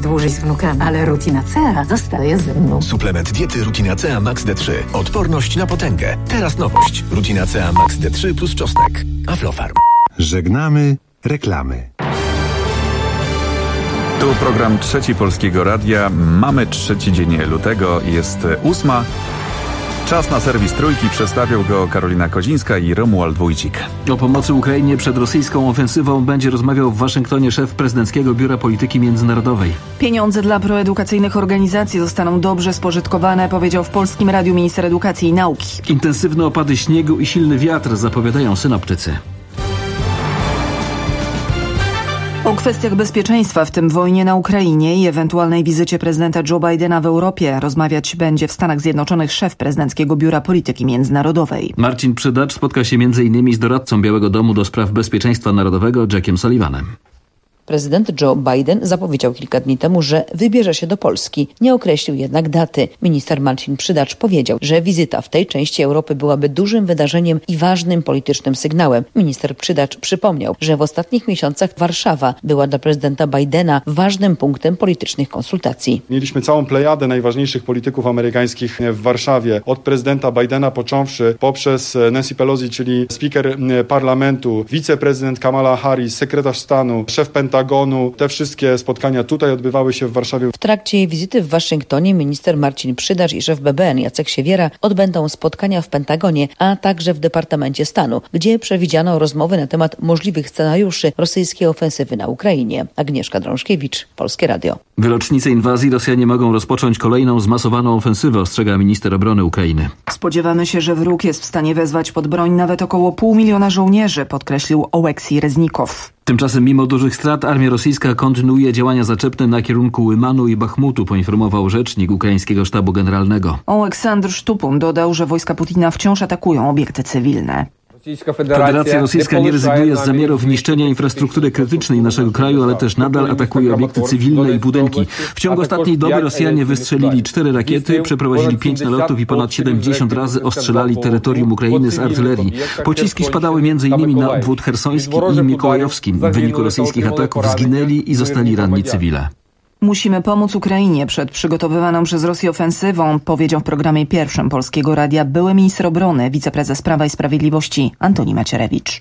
dłużej z wnukami, ale Rutinacea zostaje ze mną. Suplement diety Rutinacea Max D3. Odporność na potęgę. Teraz nowość. Rutinacea Max D3 plus czosnek. Aflofarm. Żegnamy reklamy. Tu program Trzeci Polskiego Radia. Mamy 3 dzień lutego, jest 8. Czas na serwis Trójki. Przedstawią go Karolina Kozińska i Romuald Wójcik. O pomocy Ukrainie przed rosyjską ofensywą będzie rozmawiał w Waszyngtonie szef Prezydenckiego Biura Polityki Międzynarodowej. Pieniądze dla proedukacyjnych organizacji zostaną dobrze spożytkowane, powiedział w Polskim Radiu minister edukacji i nauki. Intensywne opady śniegu i silny wiatr zapowiadają synoptycy. O kwestiach bezpieczeństwa, w tym wojnie na Ukrainie i ewentualnej wizycie prezydenta Joe Bidena w Europie, rozmawiać będzie w Stanach Zjednoczonych szef Prezydenckiego Biura Polityki Międzynarodowej. Marcin Przydacz spotka się m.in. z doradcą Białego Domu do spraw bezpieczeństwa narodowego Jackiem Sullivanem. Prezydent Joe Biden zapowiedział kilka dni temu, że wybierze się do Polski. Nie określił jednak daty. Minister Marcin Przydacz powiedział, że wizyta w tej części Europy byłaby dużym wydarzeniem i ważnym politycznym sygnałem. Minister Przydacz przypomniał, że w ostatnich miesiącach Warszawa była dla prezydenta Bidena ważnym punktem politycznych konsultacji. Mieliśmy całą plejadę najważniejszych polityków amerykańskich w Warszawie. Od prezydenta Bidena począwszy, poprzez Nancy Pelosi, czyli speaker parlamentu, wiceprezydent Kamala Harris, sekretarz stanu, szef Pentagonu. Te wszystkie spotkania tutaj odbywały się w Warszawie. W trakcie jej wizyty w Waszyngtonie minister Marcin Przydacz i szef BBN Jacek Siewiera odbędą spotkania w Pentagonie, a także w Departamencie Stanu, gdzie przewidziano rozmowy na temat możliwych scenariuszy rosyjskiej ofensywy na Ukrainie. Agnieszka Drążkiewicz, Polskie Radio. W rocznicę inwazji Rosjanie mogą rozpocząć kolejną zmasowaną ofensywę, ostrzega minister obrony Ukrainy. Spodziewamy się, że wróg jest w stanie wezwać pod broń nawet około 500 000 żołnierzy, podkreślił Oleksij Reznikow. Tymczasem mimo dużych strat armia rosyjska kontynuuje działania zaczepne na kierunku Łymanu i Bachmutu, poinformował rzecznik ukraińskiego sztabu generalnego. Oleksandr Sztupun dodał, że wojska Putina wciąż atakują obiekty cywilne. Federacja Rosyjska nie rezygnuje z zamiarów niszczenia infrastruktury krytycznej naszego kraju, ale też nadal atakuje obiekty cywilne i budynki. W ciągu ostatniej doby Rosjanie wystrzelili 4 rakiety, przeprowadzili 5 nalotów i ponad 70 razy ostrzelali terytorium Ukrainy z artylerii. Pociski spadały m.in. na obwód chersoński i mikołajowski. W wyniku rosyjskich ataków zginęli i zostali ranni cywile. Musimy pomóc Ukrainie przed przygotowywaną przez Rosję ofensywą, powiedział w programie pierwszym Polskiego Radia były minister obrony, wiceprezes Prawa i Sprawiedliwości Antoni Macierewicz.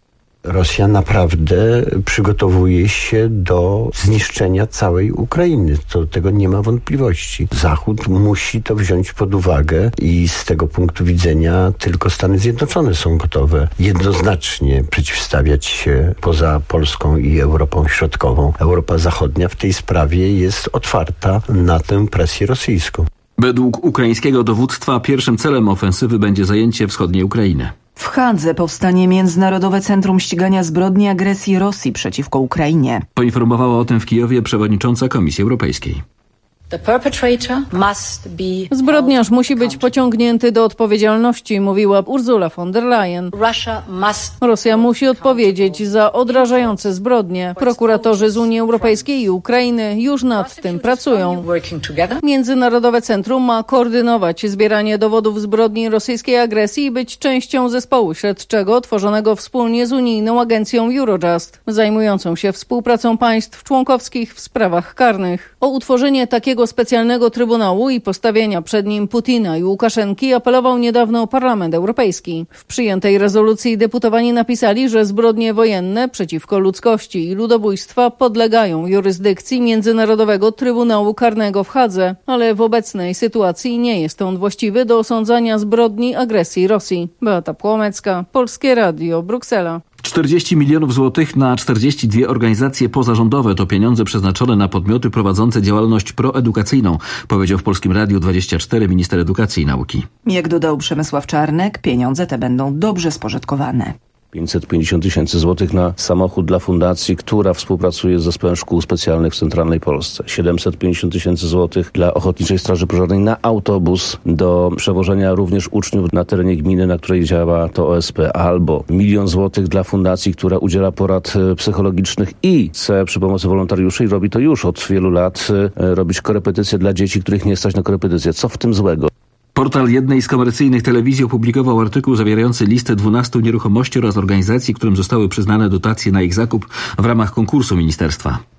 Rosja naprawdę przygotowuje się do zniszczenia całej Ukrainy. Tego nie ma wątpliwości. Zachód musi to wziąć pod uwagę i z tego punktu widzenia tylko Stany Zjednoczone są gotowe jednoznacznie przeciwstawiać się poza Polską i Europą Środkową. Europa Zachodnia w tej sprawie jest otwarta na tę presję rosyjską. Według ukraińskiego dowództwa pierwszym celem ofensywy będzie zajęcie wschodniej Ukrainy. W Hadze powstanie Międzynarodowe Centrum Ścigania Zbrodni Agresji Rosji przeciwko Ukrainie. Poinformowała o tym w Kijowie przewodnicząca Komisji Europejskiej. Zbrodniarz musi być pociągnięty do odpowiedzialności, mówiła Ursula von der Leyen. Rosja musi odpowiedzieć za odrażające zbrodnie. Prokuratorzy z Unii Europejskiej i Ukrainy już nad tym pracują. Międzynarodowe Centrum ma koordynować zbieranie dowodów zbrodni rosyjskiej agresji i być częścią zespołu śledczego tworzonego wspólnie z unijną agencją Eurojust, zajmującą się współpracą państw członkowskich w sprawach karnych. O utworzenie takiego specjalnego trybunału i postawienia przed nim Putina i Łukaszenki apelował niedawno Parlament Europejski. W przyjętej rezolucji deputowani napisali, że zbrodnie wojenne przeciwko ludzkości i ludobójstwa podlegają jurysdykcji Międzynarodowego Trybunału Karnego w Hadze, ale w obecnej sytuacji nie jest on właściwy do osądzania zbrodni agresji Rosji. Beata Płomecka, Polskie Radio, Bruksela. 40 milionów złotych na 42 organizacje pozarządowe to pieniądze przeznaczone na podmioty prowadzące działalność proedukacyjną, powiedział w Polskim Radiu 24 minister edukacji i nauki. Jak dodał Przemysław Czarnek, pieniądze te będą dobrze spożytkowane. 550 000 złotych na samochód dla fundacji, która współpracuje z Zespołem Szkół Specjalnych w Centralnej Polsce. 750 000 złotych dla Ochotniczej Straży Pożarnej na autobus do przewożenia również uczniów na terenie gminy, na której działa to OSP. Albo 1 000 000 złotych dla fundacji, która udziela porad psychologicznych i chce przy pomocy wolontariuszy, i robi to już od wielu lat, robić korepetycje dla dzieci, których nie stać na korepetycje. Co w tym złego? Portal jednej z komercyjnych telewizji opublikował artykuł zawierający listę 12 nieruchomości oraz organizacji, którym zostały przyznane dotacje na ich zakup w ramach konkursu ministerstwa.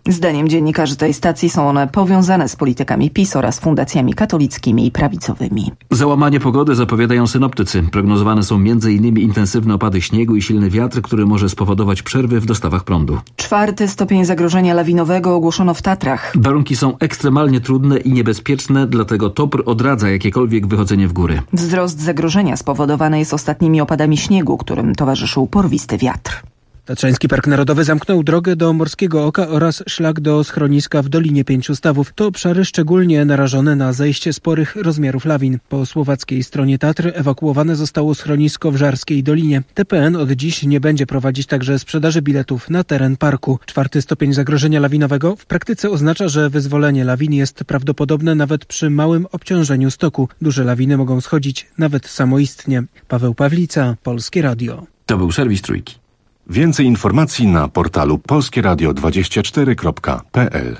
Zdaniem dziennikarzy tej stacji są one powiązane z politykami PiS oraz fundacjami katolickimi i prawicowymi. Załamanie pogody zapowiadają synoptycy. Prognozowane są m.in. intensywne opady śniegu i silny wiatr, który może spowodować przerwy w dostawach prądu. 4. stopień zagrożenia lawinowego ogłoszono w Tatrach. Warunki są ekstremalnie trudne i niebezpieczne, dlatego TOPR odradza jakiekolwiek wychodzenie w góry. Wzrost zagrożenia spowodowany jest ostatnimi opadami śniegu, którym towarzyszył porwisty wiatr. Tatrzański Park Narodowy zamknął drogę do Morskiego Oka oraz szlak do schroniska w Dolinie Pięciu Stawów. To obszary szczególnie narażone na zejście sporych rozmiarów lawin. Po słowackiej stronie Tatr ewakuowane zostało schronisko w Żarskiej Dolinie. TPN od dziś nie będzie prowadzić także sprzedaży biletów na teren parku. 4. stopień zagrożenia lawinowego w praktyce oznacza, że wyzwolenie lawin jest prawdopodobne nawet przy małym obciążeniu stoku. Duże lawiny mogą schodzić nawet samoistnie. Paweł Pawlica, Polskie Radio. To był serwis Trójki. Więcej informacji na portalu polskieradio24.pl.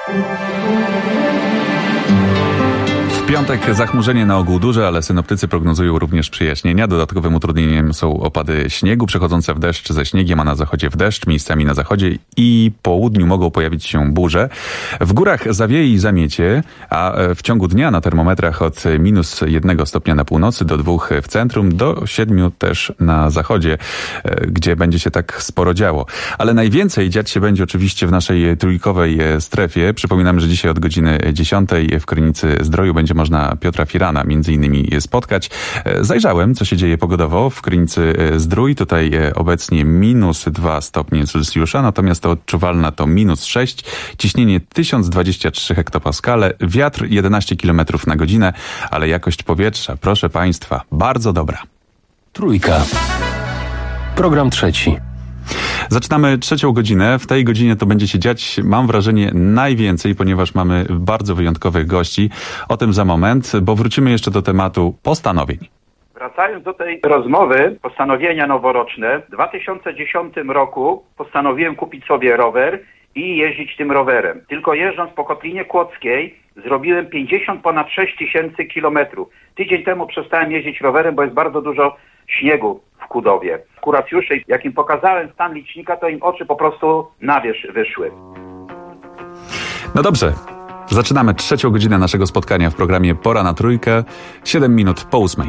W piątek zachmurzenie na ogół duże, ale synoptycy prognozują również przyjaśnienia. Dodatkowym utrudnieniem są opady śniegu przechodzące w deszcz ze śniegiem, a na zachodzie w deszcz. Miejscami na zachodzie i południu mogą pojawić się burze. W górach zawieje i zamiecie, a w ciągu dnia na termometrach od -1 stopnia na północy do 2 w centrum, do 7 też na zachodzie, gdzie będzie się tak sporo działo. Ale najwięcej dziać się będzie oczywiście w naszej trójkowej strefie. Przypominam, że dzisiaj od godziny 10 w Krynicy Zdroju będzie można Piotra Firana między innymi spotkać. Zajrzałem, co się dzieje pogodowo w Krynicy Zdrój. Tutaj obecnie -2 stopnie Celsjusza, natomiast to odczuwalna to -6. Ciśnienie 1023 hektopaskale, wiatr 11 km na godzinę, ale jakość powietrza, proszę Państwa, bardzo dobra. Trójka. Program trzeci. Zaczynamy 3. godzinę. W tej godzinie to będzie się dziać, mam wrażenie, najwięcej, ponieważ mamy bardzo wyjątkowych gości. O tym za moment, bo wrócimy jeszcze do tematu postanowień. Wracając do tej rozmowy, postanowienia noworoczne, w 2010 roku postanowiłem kupić sobie rower i jeździć tym rowerem. Tylko jeżdżąc po Kotlinie Kłodzkiej zrobiłem ponad 6 tysięcy kilometrów. Tydzień temu przestałem jeździć rowerem, bo jest bardzo dużo śniegu w Kudowie. Kuracjusze, jak im pokazałem stan licznika, to im oczy po prostu na wierzch wyszły. No dobrze, zaczynamy 3. godzinę naszego spotkania w programie Pora na Trójkę, 7 minut po 8.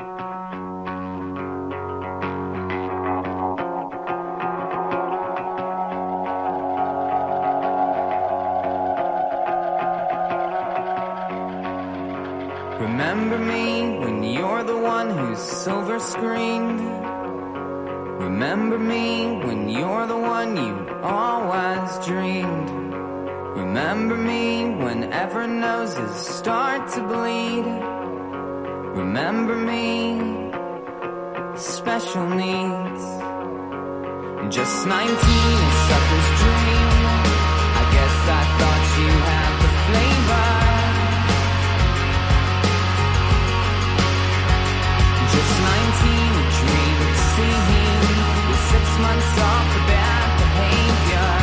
Remember me when you're the one who's silver screened. Remember me when you're the one you always dreamed. Remember me whenever noses start to bleed. Remember me, special needs. Just 19, a sucker's dream. I guess I thought you had the flavor. Just 19, a dream of seeing with 6 months off for bad behavior.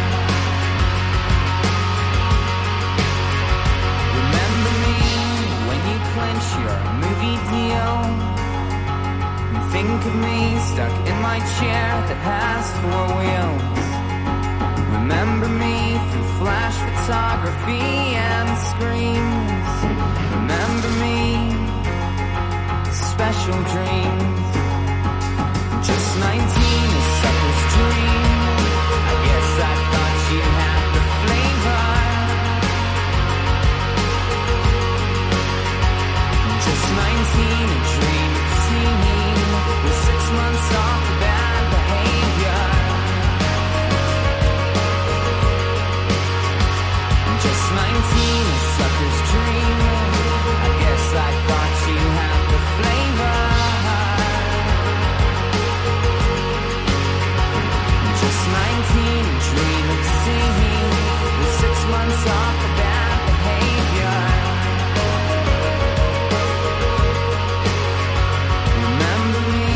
Remember me when you clinch your movie deal. And think of me stuck in my chair that has 4 wheels. Remember me through flash photography and screens. Remember me, special dreams. Just 19, a sucker's dream. I guess I thought you had the flavor. Just 19, a dream of seeing with 6 months off for bad behavior. Just 19, a sucker's dream. I guess I thought you had the flavor. Just 19, a dream of seeing with 6 months off for bad behavior. Remember me.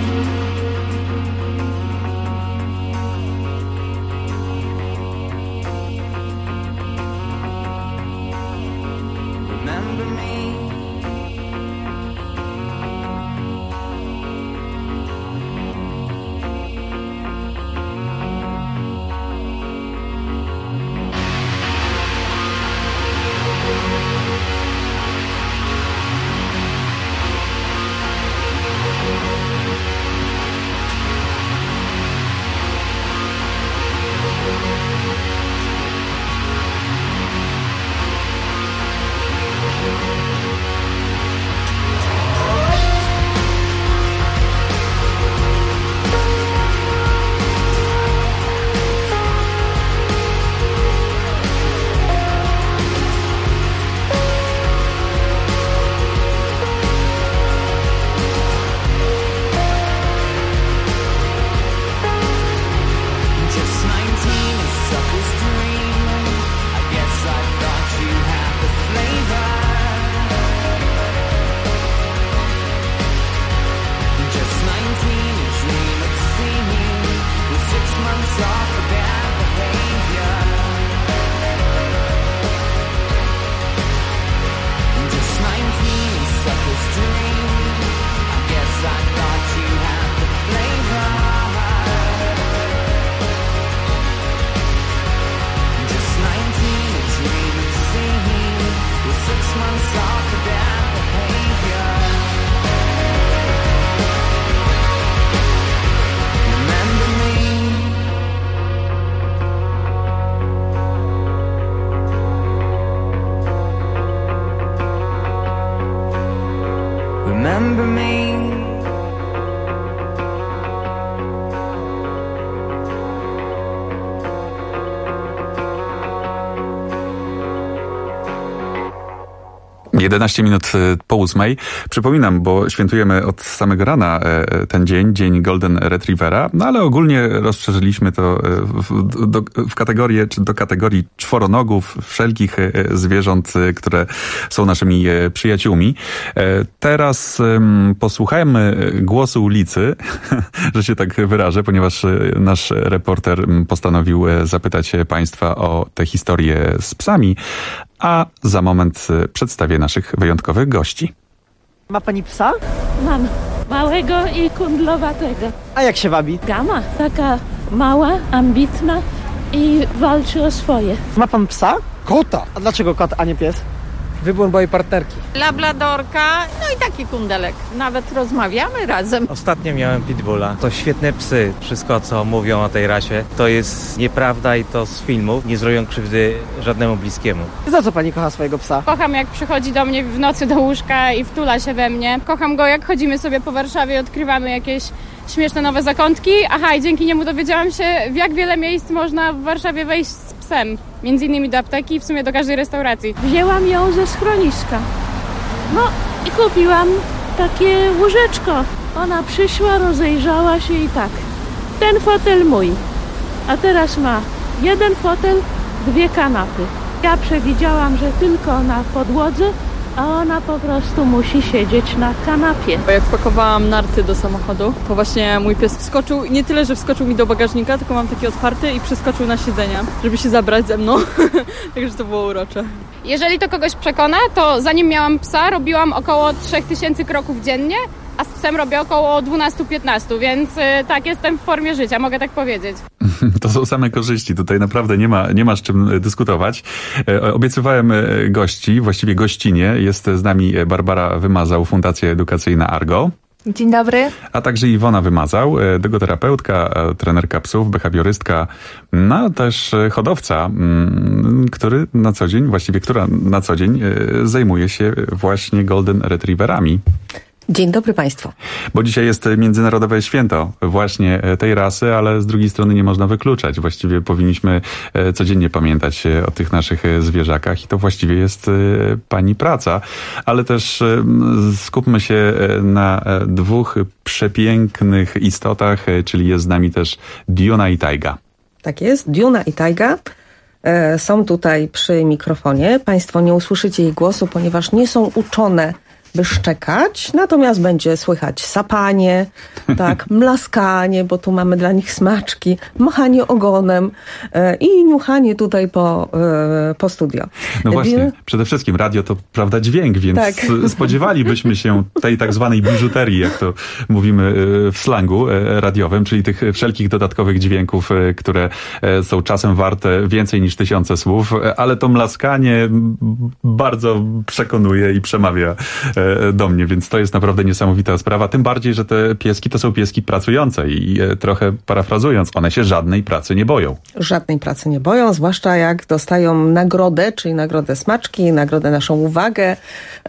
Remember me. remember me. 11 minut po 8. Przypominam, bo świętujemy od samego rana ten dzień Golden Retrievera, no ale ogólnie rozszerzyliśmy to w kategorię, czy do kategorii czworonogów, wszelkich zwierząt, które są naszymi przyjaciółmi. Teraz posłuchajmy głosu ulicy, że się tak wyrażę, ponieważ nasz reporter postanowił zapytać Państwa o tę historię z psami, a za moment przedstawię naszych wyjątkowych gości. Ma pani psa? Mam. Małego i kundlowatego. A jak się wabi? Gama. Taka mała, ambitna i walczy o swoje. Ma pan psa? Kota. A dlaczego kot, a nie pies? Wybór mojej partnerki. Labradorka, no i taki kundelek. Nawet rozmawiamy razem. Ostatnio miałem pitbulla. To świetne psy. Wszystko, co mówią o tej rasie, to jest nieprawda i to z filmów. Nie zrobią krzywdy żadnemu bliskiemu. Za co pani kocha swojego psa? Kocham, jak przychodzi do mnie w nocy do łóżka i wtula się we mnie. Kocham go, jak chodzimy sobie po Warszawie, odkrywamy jakieś śmieszne nowe zakątki. Aha, i dzięki niemu dowiedziałam się, w jak wiele miejsc można w Warszawie wejść z psem. Między innymi do apteki i w sumie do każdej restauracji. Wzięłam ją ze schroniska. No i kupiłam takie łóżeczko. Ona przyszła, rozejrzała się i tak. Ten fotel mój. A teraz ma jeden fotel, dwie kanapy. Ja przewidziałam, że tylko na podłodze, a ona po prostu musi siedzieć na kanapie. Jak pakowałam narty do samochodu, to właśnie mój pies wskoczył, nie tyle, że wskoczył mi do bagażnika, tylko mam taki otwarty i przeskoczył na siedzenie, żeby się zabrać ze mną. Także to było urocze. Jeżeli to kogoś przekona, to zanim miałam psa, robiłam około 3000 kroków dziennie, a z psem robię około 12-15, więc tak, jestem w formie życia, mogę tak powiedzieć. To są same korzyści, tutaj naprawdę nie ma z czym dyskutować. Obiecywałem gości, właściwie gościnie. Jest z nami Barbara Wymazał, Fundacja Edukacyjna Argo. Dzień dobry. A także Iwona Wymazał, dogoterapeutka, trenerka psów, behawiorystka, no też hodowca, która na co dzień zajmuje się właśnie Golden Retrieverami. Dzień dobry Państwu. Bo dzisiaj jest Międzynarodowe Święto właśnie tej rasy, ale z drugiej strony nie można wykluczać. Właściwie powinniśmy codziennie pamiętać o tych naszych zwierzakach i to właściwie jest pani praca. Ale też skupmy się na dwóch przepięknych istotach, czyli jest z nami też Diona i Tajga. Tak jest, Diona i Tajga są tutaj przy mikrofonie. Państwo nie usłyszycie jej głosu, ponieważ nie są uczone, by szczekać, natomiast będzie słychać sapanie, tak, mlaskanie, bo tu mamy dla nich smaczki, machanie ogonem i niuchanie tutaj po studio. No właśnie, przede wszystkim radio to, prawda, dźwięk, więc tak. Spodziewalibyśmy się tej tak zwanej biżuterii, jak to mówimy w slangu radiowym, czyli tych wszelkich dodatkowych dźwięków, które są czasem warte więcej niż 1000 słów, ale to mlaskanie bardzo przekonuje i przemawia do mnie, więc to jest naprawdę niesamowita sprawa. Tym bardziej, że te pieski to są pieski pracujące i trochę parafrazując, one się żadnej pracy nie boją. Żadnej pracy nie boją, zwłaszcza jak dostają nagrodę, czyli nagrodę smaczki, nagrodę naszą uwagę,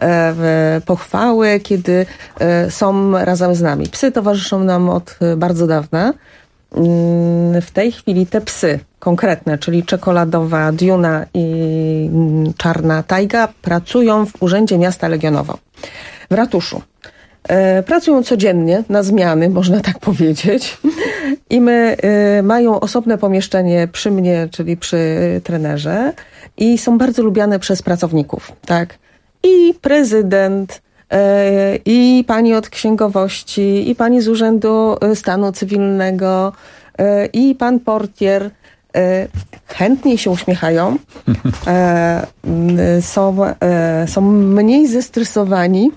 pochwały, kiedy są razem z nami. Psy towarzyszą nam od bardzo dawna. W tej chwili te psy konkretne, czyli czekoladowa Diona i czarna Tajga, pracują w Urzędzie Miasta Legionowo w ratuszu. Pracują codziennie, na zmiany, można tak powiedzieć. I mają osobne pomieszczenie przy mnie, czyli przy trenerze i są bardzo lubiane przez pracowników, tak? I prezydent, i pani od księgowości, i pani z Urzędu Stanu Cywilnego, i pan portier chętnie się uśmiechają, są mniej zestresowani,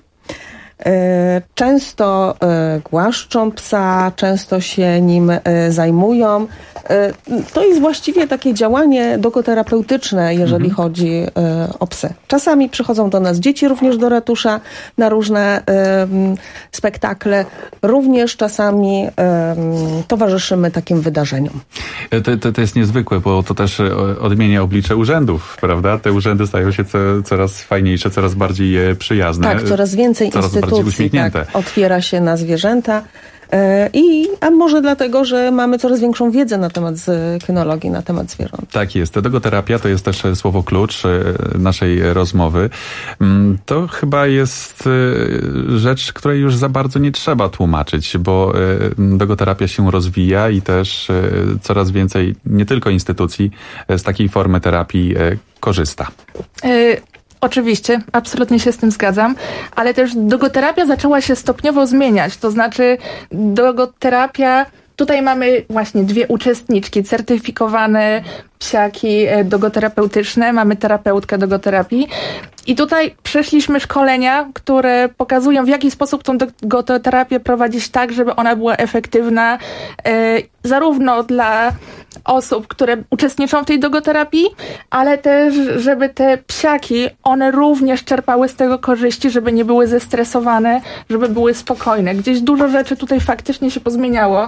często głaszczą psa, często się nim zajmują. To jest właściwie takie działanie dogoterapeutyczne, jeżeli chodzi o psy. Czasami przychodzą do nas dzieci również do ratusza na różne spektakle. Również czasami towarzyszymy takim wydarzeniom. To jest niezwykłe, bo to też odmienia oblicze urzędów, prawda? Te urzędy stają się coraz fajniejsze, coraz bardziej przyjazne. Tak, coraz więcej instytucji prostytucji, tak, otwiera się na zwierzęta. A może dlatego, że mamy coraz większą wiedzę na temat kynologii, na temat zwierząt. Tak jest. Dogoterapia to jest też słowo klucz naszej rozmowy. To chyba jest rzecz, której już za bardzo nie trzeba tłumaczyć, bo dogoterapia się rozwija i też coraz więcej, nie tylko instytucji, z takiej formy terapii korzysta. Oczywiście, absolutnie się z tym zgadzam, ale też dogoterapia zaczęła się stopniowo zmieniać, to znaczy dogoterapia, tutaj mamy właśnie 2 uczestniczki, certyfikowane psiaki dogoterapeutyczne, mamy terapeutkę dogoterapii i tutaj przeszliśmy szkolenia, które pokazują, w jaki sposób tą dogoterapię prowadzić tak, żeby ona była efektywna zarówno dla osób, które uczestniczą w tej dogoterapii, ale też, żeby te psiaki, one również czerpały z tego korzyści, żeby nie były zestresowane, żeby były spokojne. Gdzieś dużo rzeczy tutaj faktycznie się pozmieniało.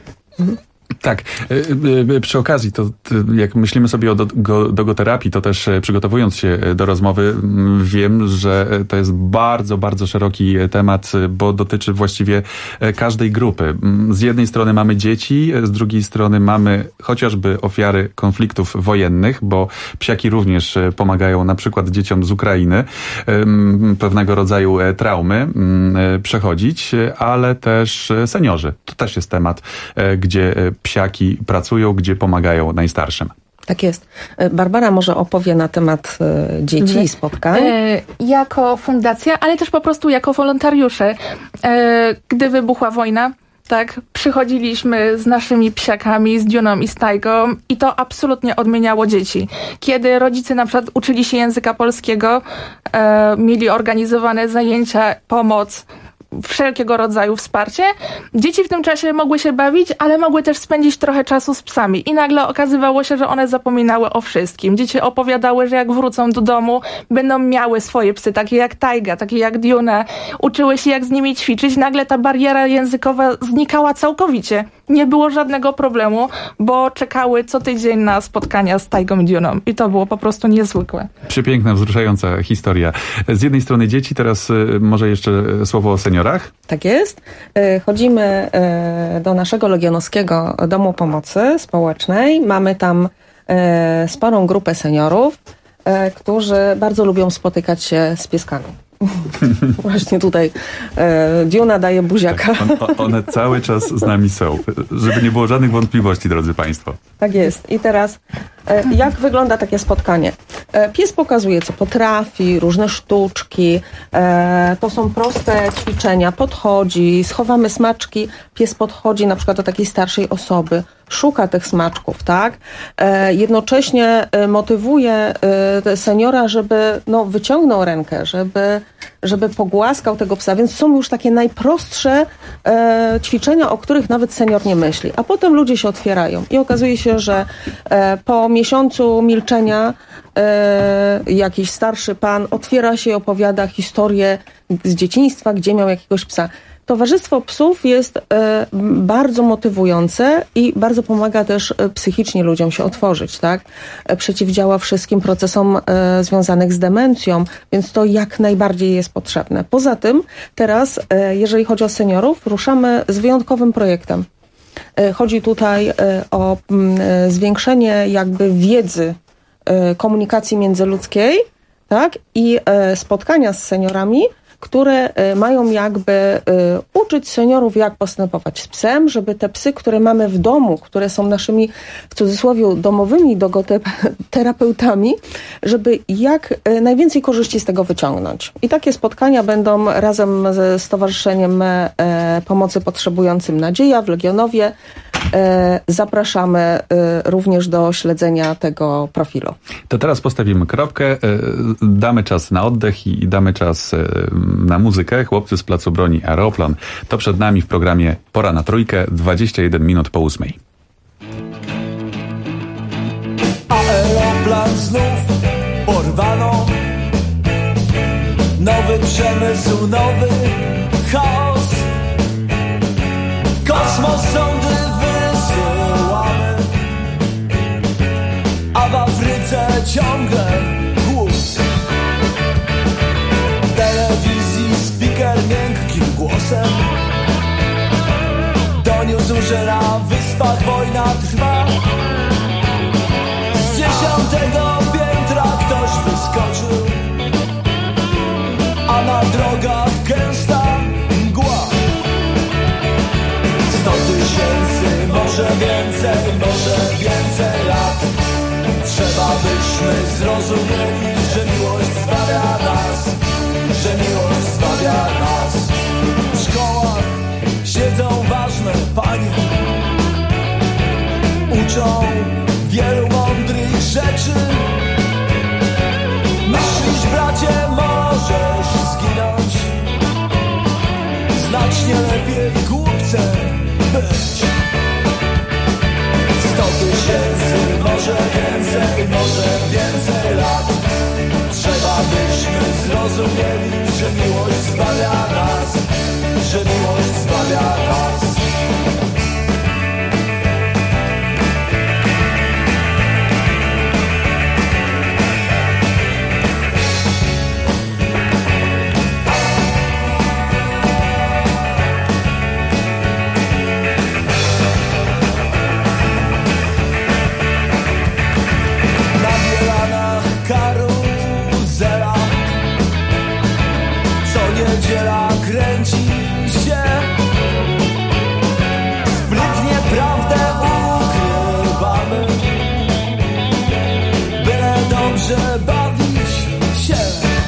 Tak, przy okazji, to jak myślimy sobie o dogoterapii, to też przygotowując się do rozmowy, wiem, że to jest bardzo, bardzo szeroki temat, bo dotyczy właściwie każdej grupy. Z jednej strony mamy dzieci, z drugiej strony mamy chociażby ofiary konfliktów wojennych, bo psiaki również pomagają na przykład dzieciom z Ukrainy pewnego rodzaju traumy przechodzić, ale też seniorzy. To też jest temat, gdzie psiaki pracują, gdzie pomagają najstarszym. Tak jest. Barbara może opowie na temat dzieci i spotkań. Jako fundacja, ale też po prostu jako wolontariusze. Gdy wybuchła wojna, tak, przychodziliśmy z naszymi psiakami, z Duną i z Tajgą i to absolutnie odmieniało dzieci. Kiedy rodzice na przykład uczyli się języka polskiego, mieli organizowane zajęcia, pomoc, wszelkiego rodzaju wsparcie. Dzieci w tym czasie mogły się bawić, ale mogły też spędzić trochę czasu z psami. I nagle okazywało się, że one zapominały o wszystkim. Dzieci opowiadały, że jak wrócą do domu, będą miały swoje psy, takie jak Tajga, takie jak Duna. Uczyły się, jak z nimi ćwiczyć. Nagle ta bariera językowa znikała całkowicie. Nie było żadnego problemu, bo czekały co tydzień na spotkania z Tajgą i Duną. I to było po prostu niezwykłe. Przepiękna, wzruszająca historia. Z jednej strony dzieci, teraz może jeszcze słowo o seniorach? Tak jest. Chodzimy do naszego Legionowskiego Domu Pomocy Społecznej. Mamy tam sporą grupę seniorów, którzy bardzo lubią spotykać się z pieskami. Właśnie tutaj Duna daje buziaka. Tak, one cały czas z nami są, żeby nie było żadnych wątpliwości, drodzy Państwo. Tak jest. I teraz jak wygląda takie spotkanie? Pies pokazuje, co potrafi, różne sztuczki. To są proste ćwiczenia. Podchodzi, schowamy smaczki. Pies podchodzi na przykład do takiej starszej osoby. Szuka tych smaczków, tak? Jednocześnie motywuje seniora, żeby wyciągnął rękę, żeby pogłaskał tego psa, więc są już takie najprostsze ćwiczenia, o których nawet senior nie myśli. A potem ludzie się otwierają i okazuje się, że po miesiącu milczenia jakiś starszy pan otwiera się i opowiada historię z dzieciństwa, gdzie miał jakiegoś psa. Towarzystwo psów jest bardzo motywujące i bardzo pomaga też psychicznie ludziom się otworzyć, tak? Przeciwdziała wszystkim procesom związanych z demencją, więc to jak najbardziej jest potrzebne. Poza tym teraz, jeżeli chodzi o seniorów, ruszamy z wyjątkowym projektem. Chodzi tutaj o zwiększenie jakby wiedzy komunikacji międzyludzkiej, tak? I spotkania z seniorami, które mają jakby uczyć seniorów, jak postępować z psem, żeby te psy, które mamy w domu, które są naszymi, w cudzysłowie, domowymi dogoterapeutami, żeby jak najwięcej korzyści z tego wyciągnąć. I takie spotkania będą razem ze Stowarzyszeniem Pomocy Potrzebującym Nadzieja w Legionowie. Zapraszamy również do śledzenia tego profilu. To teraz postawimy kropkę, damy czas na oddech i damy czas na muzykę. Chłopcy z Placu Broni Aeroplan. To przed nami w programie Pora na Trójkę, 21 minut po 8. Aeroplan znów porwano. Nowy przemysł, nowy chaos. Kosmos sądy wysyłamy, a w Afryce ciągle głód. Telewizji speaker miękki szefach wojna trwa. Z 10. piętra ktoś wyskoczył, a na drogach gęsta mgła. 100 000, może więcej lat. Trzeba byśmy zrozumieli, że miłość zbawia nas, że miłość zbawia nas. W szkołach siedzą ważne panie, uczą wielu mądrych rzeczy. Myślisz, bracie, możesz zginąć, znacznie lepiej głupcem być. 100 000, może więcej lat. Trzeba byśmy zrozumieli, że miłość zbawia nas, że miłość zbawia nas. Niedziela kręci się, sprytnie prawdę ukrywamy, byle dobrze bawić się.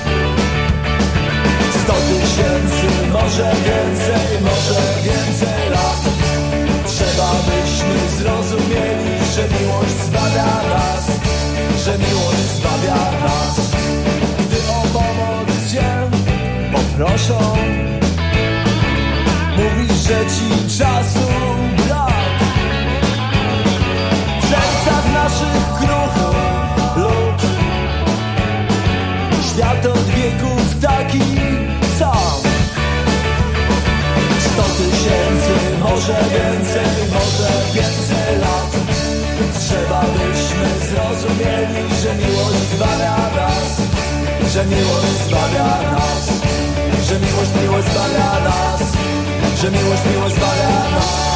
100 000, może więcej lat. Trzeba byśmy zrozumieli, że miłość zbawia nas, że miłość zbawia nas. Gdy o pomoc cię proszą, mówisz, że ci czasu brak. W sercach naszych kruchy lód, świat od wieków taki sam. 100 000, może więcej lat. Trzeba byśmy zrozumieli, że miłość zbawia nas, że miłość zbawia nas. Że miłość zbawia nas, że miłość zbawia nas.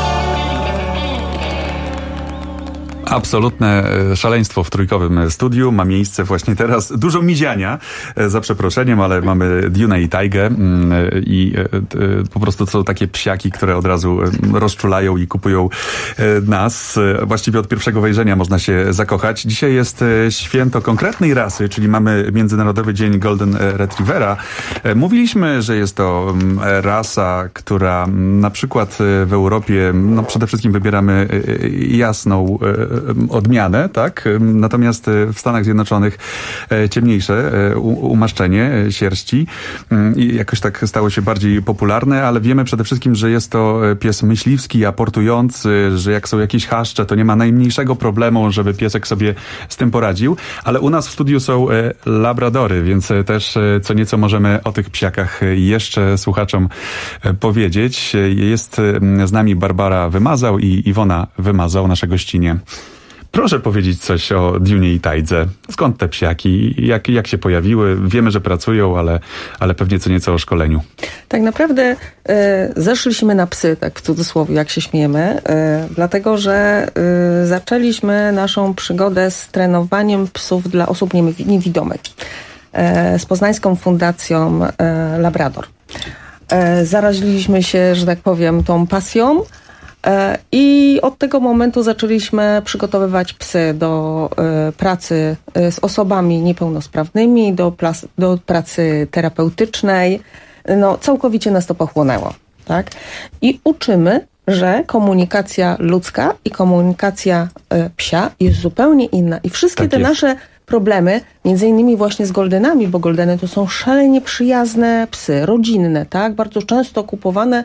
Absolutne szaleństwo w trójkowym studiu ma miejsce właśnie teraz. Dużo miziania, za przeproszeniem, ale mamy Dune i Taigę i po prostu to są takie psiaki, które od razu rozczulają i kupują nas. Właściwie od pierwszego wejrzenia można się zakochać. Dzisiaj jest święto konkretnej rasy, czyli mamy Międzynarodowy Dzień Golden Retrievera. Mówiliśmy, że jest to rasa, która na przykład w Europie, no przede wszystkim wybieramy jasną odmianę, tak? Natomiast w Stanach Zjednoczonych ciemniejsze umaszczenie sierści i jakoś tak stało się bardziej popularne, ale wiemy przede wszystkim, że jest to pies myśliwski, aportujący, że jak są jakieś chaszcze, to nie ma najmniejszego problemu, żeby piesek sobie z tym poradził, ale u nas w studiu są labradory, więc też co nieco możemy o tych psiakach jeszcze słuchaczom powiedzieć. Jest z nami Barbara Wymazał i Iwona Wymazał, nasze gościnie. Proszę powiedzieć coś o Dunie i Taidze. Skąd te psiaki? Jak się pojawiły? Wiemy, że pracują, ale pewnie co nieco o szkoleniu. Tak naprawdę zeszliśmy na psy, tak w cudzysłowie, jak się śmiejemy, dlatego, że zaczęliśmy naszą przygodę z trenowaniem psów dla osób niewidomych z Poznańską Fundacją Labrador. Zaraziliśmy się, że tak powiem, tą pasją i od tego momentu zaczęliśmy przygotowywać psy do pracy z osobami niepełnosprawnymi, do pracy terapeutycznej. No, całkowicie nas to pochłonęło, tak? I uczymy, że komunikacja ludzka i komunikacja psia jest zupełnie inna. I wszystkie te nasze problemy, między innymi właśnie z goldenami, bo goldeny to są szalenie przyjazne psy, rodzinne, tak? Bardzo często kupowane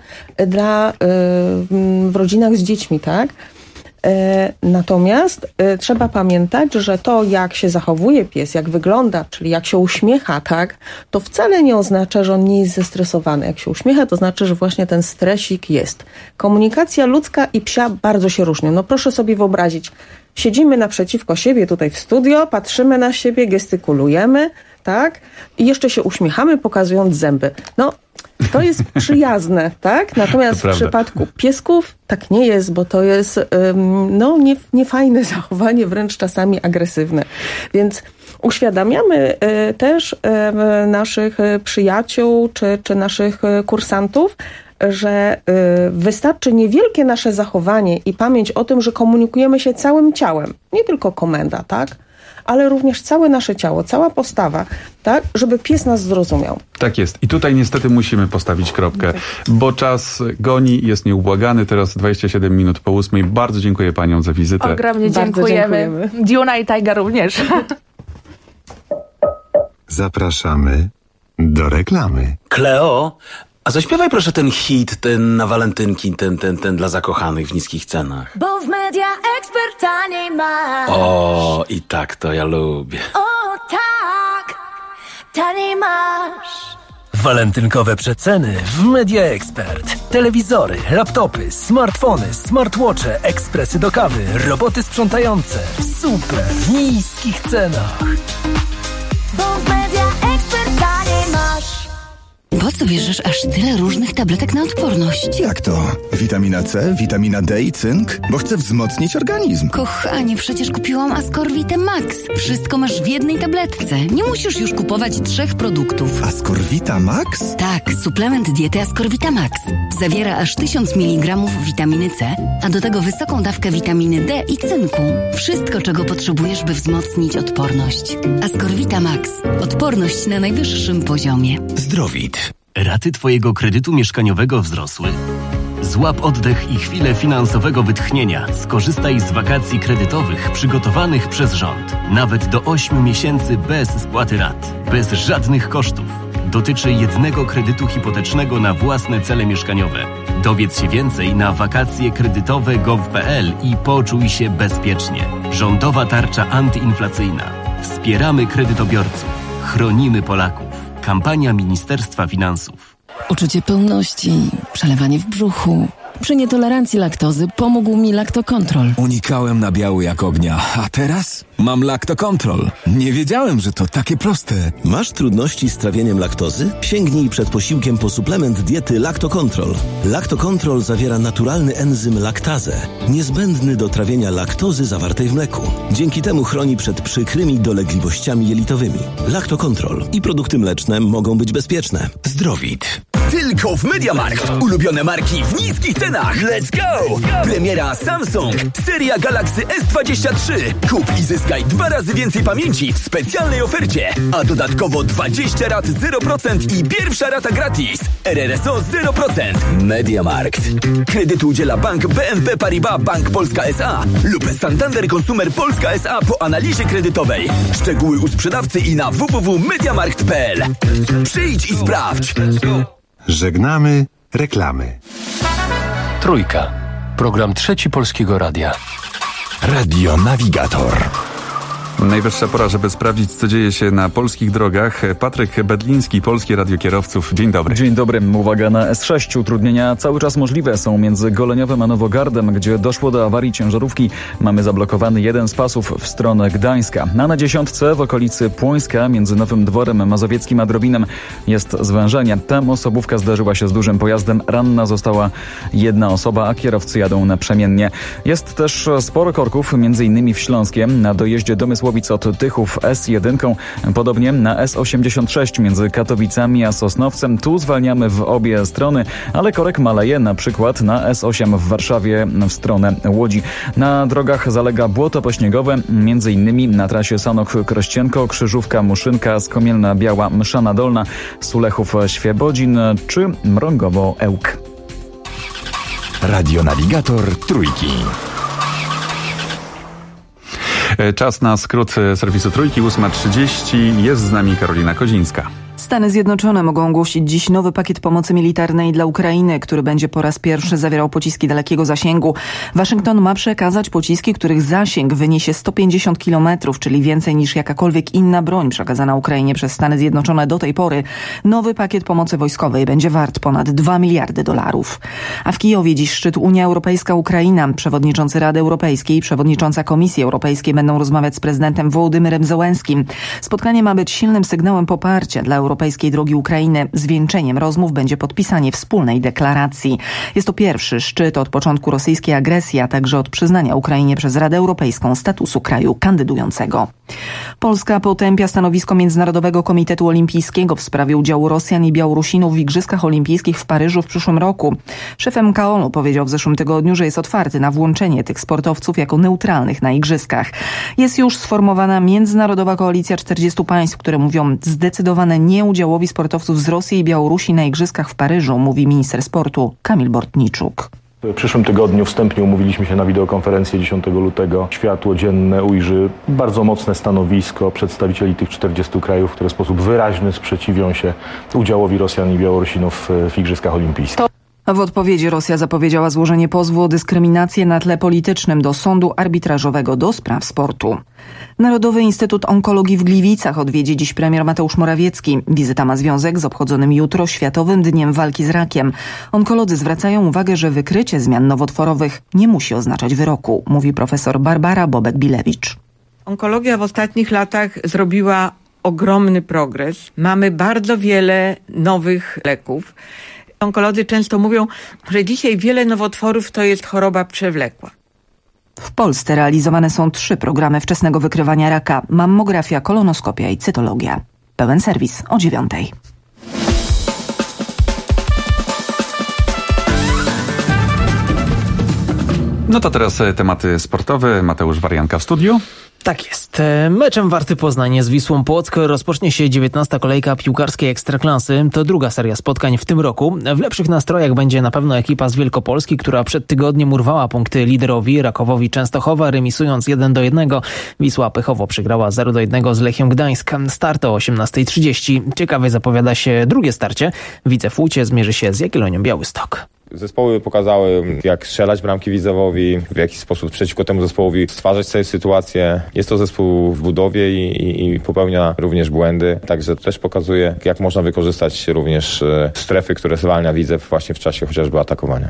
w rodzinach z dziećmi, tak? Natomiast trzeba pamiętać, że to, jak się zachowuje pies, jak wygląda, czyli jak się uśmiecha, tak, to wcale nie oznacza, że on nie jest zestresowany. Jak się uśmiecha, to znaczy, że właśnie ten stresik jest. Komunikacja ludzka i psia bardzo się różnią. No proszę sobie wyobrazić, siedzimy naprzeciwko siebie tutaj w studio, patrzymy na siebie, gestykulujemy, tak? I jeszcze się uśmiechamy, pokazując zęby. No, to jest przyjazne, tak? Natomiast w przypadku piesków tak nie jest, bo to jest niefajne zachowanie, wręcz czasami agresywne. Więc uświadamiamy też naszych przyjaciół czy naszych kursantów, że wystarczy niewielkie nasze zachowanie i pamięć o tym, że komunikujemy się całym ciałem. Nie tylko komenda, tak? Ale również całe nasze ciało, cała postawa, tak? Żeby pies nas zrozumiał. Tak jest. I tutaj niestety musimy postawić kropkę, bo czas goni, jest nieubłagany. Teraz 27 minut po 8. Bardzo dziękuję paniom za wizytę. Ogromnie dziękujemy. Diona i Tajga również. Zapraszamy do reklamy. Kleo, a zaśpiewaj proszę ten hit, ten na walentynki, ten dla zakochanych w niskich cenach. Bo w Media Expert taniej masz. O, i tak to ja lubię. O tak, taniej masz. Walentynkowe przeceny w Media Expert. Telewizory, laptopy, smartfony, smartwatche, ekspresy do kawy, roboty sprzątające w super niskich cenach. Bo w Media Expert taniej masz. Po co bierzesz aż tyle różnych tabletek na odporność? Jak to? Witamina C, witamina D i cynk? Bo chcę wzmocnić organizm. Kochanie, przecież kupiłam Ascorvitę Max. Wszystko masz w jednej tabletce. Nie musisz już kupować 3 produktów. Ascorvita Max? Tak, suplement diety Ascorvita Max. Zawiera aż 1000 mg witaminy C, a do tego wysoką dawkę witaminy D i cynku. Wszystko, czego potrzebujesz, by wzmocnić odporność. Ascorvita Max. Odporność na najwyższym poziomie. Zdrowit. Raty twojego kredytu mieszkaniowego wzrosły? Złap oddech i chwilę finansowego wytchnienia. Skorzystaj z wakacji kredytowych przygotowanych przez rząd. Nawet do 8 miesięcy bez spłaty rat. Bez żadnych kosztów. Dotyczy jednego kredytu hipotecznego na własne cele mieszkaniowe. Dowiedz się więcej na wakacjekredytowe.gov.pl i poczuj się bezpiecznie. Rządowa tarcza antyinflacyjna. Wspieramy kredytobiorców. Chronimy Polaków. Kampania Ministerstwa Finansów. Uczucie pełności, przelewanie w brzuchu. Przy nietolerancji laktozy pomógł mi Lactocontrol. Unikałem nabiału jak ognia, a teraz mam Lactocontrol. Nie wiedziałem, że to takie proste. Masz trudności z trawieniem laktozy? Sięgnij przed posiłkiem po suplement diety Lactocontrol. Lactocontrol zawiera naturalny enzym laktazę, niezbędny do trawienia laktozy zawartej w mleku. Dzięki temu chroni przed przykrymi dolegliwościami jelitowymi. Lactocontrol i produkty mleczne mogą być bezpieczne. Zdrowit. Tylko w MediaMarkt. Ulubione marki w niskich cenach. Let's go! Premiera Samsung. Seria Galaxy S23. Kup i zyskaj 2 razy więcej pamięci w specjalnej ofercie. A dodatkowo 20 rat 0% i pierwsza rata gratis. RRSO 0%. MediaMarkt. Kredytu udziela Bank BNP Paribas Bank Polska S.A. lub Santander Consumer Polska S.A. po analizie kredytowej. Szczegóły u sprzedawcy i na www.mediamarkt.pl. Przyjdź i sprawdź. Żegnamy reklamy. Trójka. Program Trzeci Polskiego Radia. Radio Navigator. Najwyższa pora, żeby sprawdzić, co dzieje się na polskich drogach. Patryk Bedliński, Polskie Radio Kierowców. Dzień dobry. Dzień dobry. Uwaga na S6. Utrudnienia cały czas możliwe są między Goleniowem a Nowogardem, gdzie doszło do awarii ciężarówki. Mamy zablokowany jeden z pasów w stronę Gdańska. A na 10 w okolicy Płońska między Nowym Dworem Mazowieckim a Drobinem jest zwężenie. Tam osobówka zdarzyła się z dużym pojazdem. Ranna została jedna osoba, a kierowcy jadą naprzemiennie. Jest też sporo korków, m.in. w Śląskiem, na dojeździe do Mysłowic od Tychów S1, podobnie na S86 między Katowicami a Sosnowcem. Tu zwalniamy w obie strony, ale korek maleje, na przykład na S8 w Warszawie w stronę Łodzi. Na drogach zalega błoto pośniegowe, m.in. na trasie Sanok-Krościenko, Krzyżówka, Muszynka, Skomielna Biała, Mszana Dolna, Sulechów-Świebodzin czy Mrągowo-Ełk. Radio Navigator Trójki. Czas na skrót serwisu Trójki, 8:30. Jest z nami Karolina Kozińska. Stany Zjednoczone mogą ogłosić dziś nowy pakiet pomocy militarnej dla Ukrainy, który będzie po raz pierwszy zawierał pociski dalekiego zasięgu. Waszyngton ma przekazać pociski, których zasięg wyniesie 150 km, czyli więcej niż jakakolwiek inna broń przekazana Ukrainie przez Stany Zjednoczone do tej pory. Nowy pakiet pomocy wojskowej będzie wart ponad $2 miliardy. A w Kijowie dziś szczyt Unia Europejska-Ukraina. Przewodniczący Rady Europejskiej i przewodnicząca Komisji Europejskiej będą rozmawiać z prezydentem Wołodymyrem Zełenskim. Spotkanie ma być silnym sygnałem poparcia dla europejskiej drogi Ukrainy. Zwieńczeniem rozmów będzie podpisanie wspólnej deklaracji. Jest to pierwszy szczyt od początku rosyjskiej agresji, a także od przyznania Ukrainie przez Radę Europejską statusu kraju kandydującego. Polska potępia stanowisko Międzynarodowego Komitetu Olimpijskiego w sprawie udziału Rosjan i Białorusinów w Igrzyskach Olimpijskich w Paryżu w przyszłym roku. Szef MKOL-u powiedział w zeszłym tygodniu, że jest otwarty na włączenie tych sportowców jako neutralnych na Igrzyskach. Jest już sformowana międzynarodowa koalicja 40 państw, które mówią zdecydowane nie udziałowi sportowców z Rosji i Białorusi na Igrzyskach w Paryżu, mówi minister sportu Kamil Bortniczuk. W przyszłym tygodniu wstępnie umówiliśmy się na wideokonferencję 10 lutego. Światło dzienne ujrzy bardzo mocne stanowisko przedstawicieli tych 40 krajów, które w sposób wyraźny sprzeciwią się udziałowi Rosjan i Białorusinów w Igrzyskach Olimpijskich. W odpowiedzi Rosja zapowiedziała złożenie pozwu o dyskryminację na tle politycznym do Sądu Arbitrażowego do spraw sportu. Narodowy Instytut Onkologii w Gliwicach odwiedzi dziś premier Mateusz Morawiecki. Wizyta ma związek z obchodzonym jutro Światowym Dniem Walki z Rakiem. Onkolodzy zwracają uwagę, że wykrycie zmian nowotworowych nie musi oznaczać wyroku, mówi profesor Barbara Bobek-Bilewicz. Onkologia w ostatnich latach zrobiła ogromny progres. Mamy bardzo wiele nowych leków. Onkolodzy często mówią, że dzisiaj wiele nowotworów to jest choroba przewlekła. W Polsce realizowane są 3 programy wczesnego wykrywania raka: mammografia, kolonoskopia i cytologia. Pełen serwis o 9:00. No to teraz tematy sportowe. Mateusz Warianka w studiu. Tak jest. Meczem Warty Poznań z Wisłą Płock rozpocznie się 19. kolejka piłkarskiej Ekstraklasy. To druga seria spotkań w tym roku. W lepszych nastrojach będzie na pewno ekipa z Wielkopolski, która przed tygodniem urwała punkty liderowi Rakowowi Częstochowa, remisując 1-1. Wisła pechowo przegrała 0-1 z Lechią Gdańsk. Start o 18:30. Ciekawie zapowiada się drugie starcie. Widzew Łódź zmierzy się z Jagiellonią Białystok. Zespoły pokazały, jak strzelać bramki Widzewowi, w jaki sposób przeciwko temu zespołowi stwarzać sobie sytuację. Jest to zespół w budowie i popełnia również błędy, także też pokazuje, jak można wykorzystać również strefy, które zwalnia Widzew właśnie w czasie chociażby atakowania.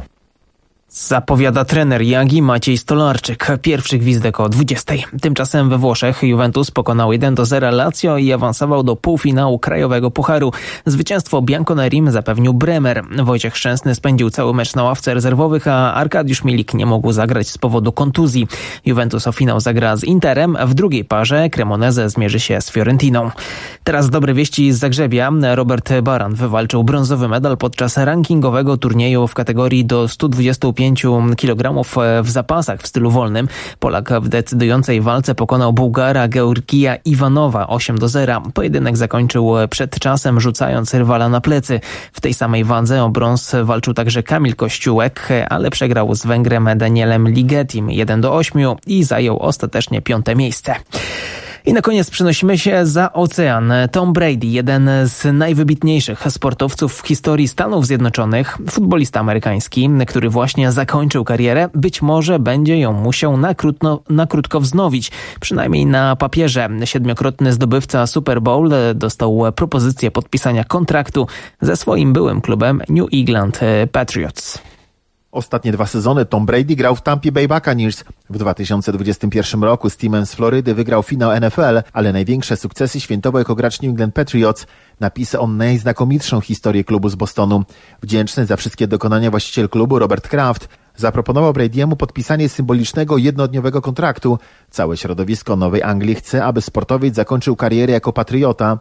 Zapowiada trener Jagi Maciej Stolarczyk. Pierwszy gwizdek o 20:00. Tymczasem we Włoszech Juventus pokonał 1-0 Lazio i awansował do półfinału Krajowego Pucharu. Zwycięstwo Bianconerim zapewnił Bremer. Wojciech Szczęsny spędził cały mecz na ławce rezerwowych, a Arkadiusz Milik nie mógł zagrać z powodu kontuzji. Juventus o finał zagra z Interem. W drugiej parze Cremonese zmierzy się z Fiorentiną. Teraz dobre wieści z Zagrzebia. Robert Baran wywalczył brązowy medal podczas rankingowego turnieju w kategorii do 125 kg w zapasach w stylu wolnym. Polak w decydującej walce pokonał Bułgara Georgija Iwanowa 8-0. Pojedynek zakończył przed czasem, rzucając rywala na plecy. W tej samej wadze o brąz walczył także Kamil Kościółek, ale przegrał z Węgrem Danielem Ligetim 1-8 i zajął ostatecznie 5. miejsce. I na koniec przenosimy się za ocean. Tom Brady, jeden z najwybitniejszych sportowców w historii Stanów Zjednoczonych, futbolista amerykański, który właśnie zakończył karierę, być może będzie ją musiał na krótko wznowić. Przynajmniej na papierze. 7-krotny zdobywca Super Bowl dostał propozycję podpisania kontraktu ze swoim byłym klubem New England Patriots. Ostatnie 2 sezony Tom Brady grał w Tampa Bay Buccaneers. W 2021 roku z teamem z Florydy wygrał finał NFL, ale największe sukcesy świętował jako gracz New England Patriots. Napisał on najznakomitszą historię klubu z Bostonu. Wdzięczny za wszystkie dokonania właściciel klubu Robert Kraft zaproponował Brady'emu podpisanie symbolicznego jednodniowego kontraktu. Całe środowisko Nowej Anglii chce, aby sportowiec zakończył karierę jako patriota.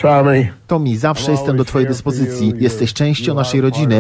Tommy, zawsze jestem do twojej dyspozycji. Jesteś częścią naszej rodziny,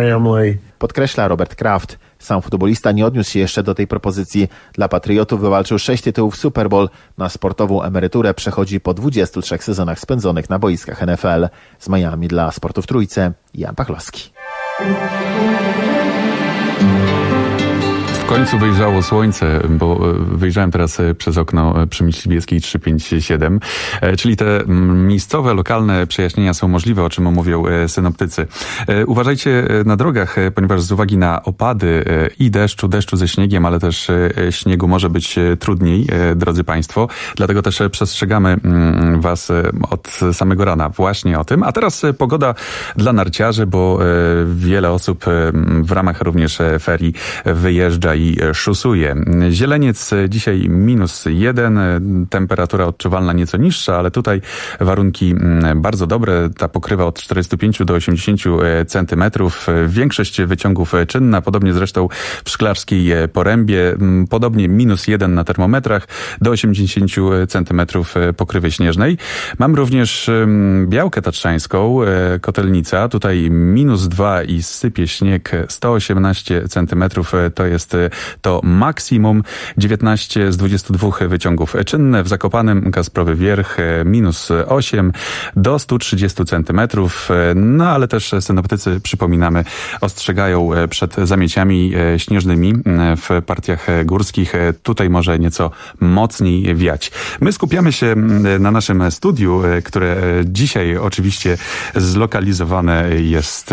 podkreśla Robert Kraft. Sam futbolista nie odniósł się jeszcze do tej propozycji. Dla Patriotów wywalczył 6 tytułów Super Bowl. Na sportową emeryturę przechodzi po 23 sezonach spędzonych na boiskach NFL. Z Miami dla Sportu w Trójce, Jan Pachlowski. końcu wyjrzało słońce, bo wyjrzałem teraz przez okno przy Myśliwieskiej 357, czyli te miejscowe, lokalne przejaśnienia są możliwe, o czym mówią synoptycy. Uważajcie na drogach, ponieważ z uwagi na opady i deszczu ze śniegiem, ale też śniegu może być trudniej, drodzy Państwo. Dlatego też przestrzegamy Was od samego rana właśnie o tym. A teraz pogoda dla narciarzy, bo wiele osób w ramach również ferii wyjeżdża i szusuje. Zieleniec dzisiaj -1, temperatura odczuwalna nieco niższa, ale tutaj warunki bardzo dobre. Ta pokrywa od 45 do 80 centymetrów. Większość wyciągów czynna, podobnie zresztą w Szklarskiej Porębie. Podobnie -1 na termometrach, do 80 centymetrów pokrywy śnieżnej. Mam również Białkę Tatrzańską, Kotelnica. Tutaj -2 i sypie śnieg, 118 centymetrów to jest to maksimum. 19 z 22 wyciągów czynne. W Zakopanem Kasprowy Wierch -8 do 130 centymetrów. No ale też synoptycy, przypominamy, ostrzegają przed zamieciami śnieżnymi w partiach górskich. Tutaj może nieco mocniej wiać. My skupiamy się na naszym studiu, które dzisiaj oczywiście zlokalizowane jest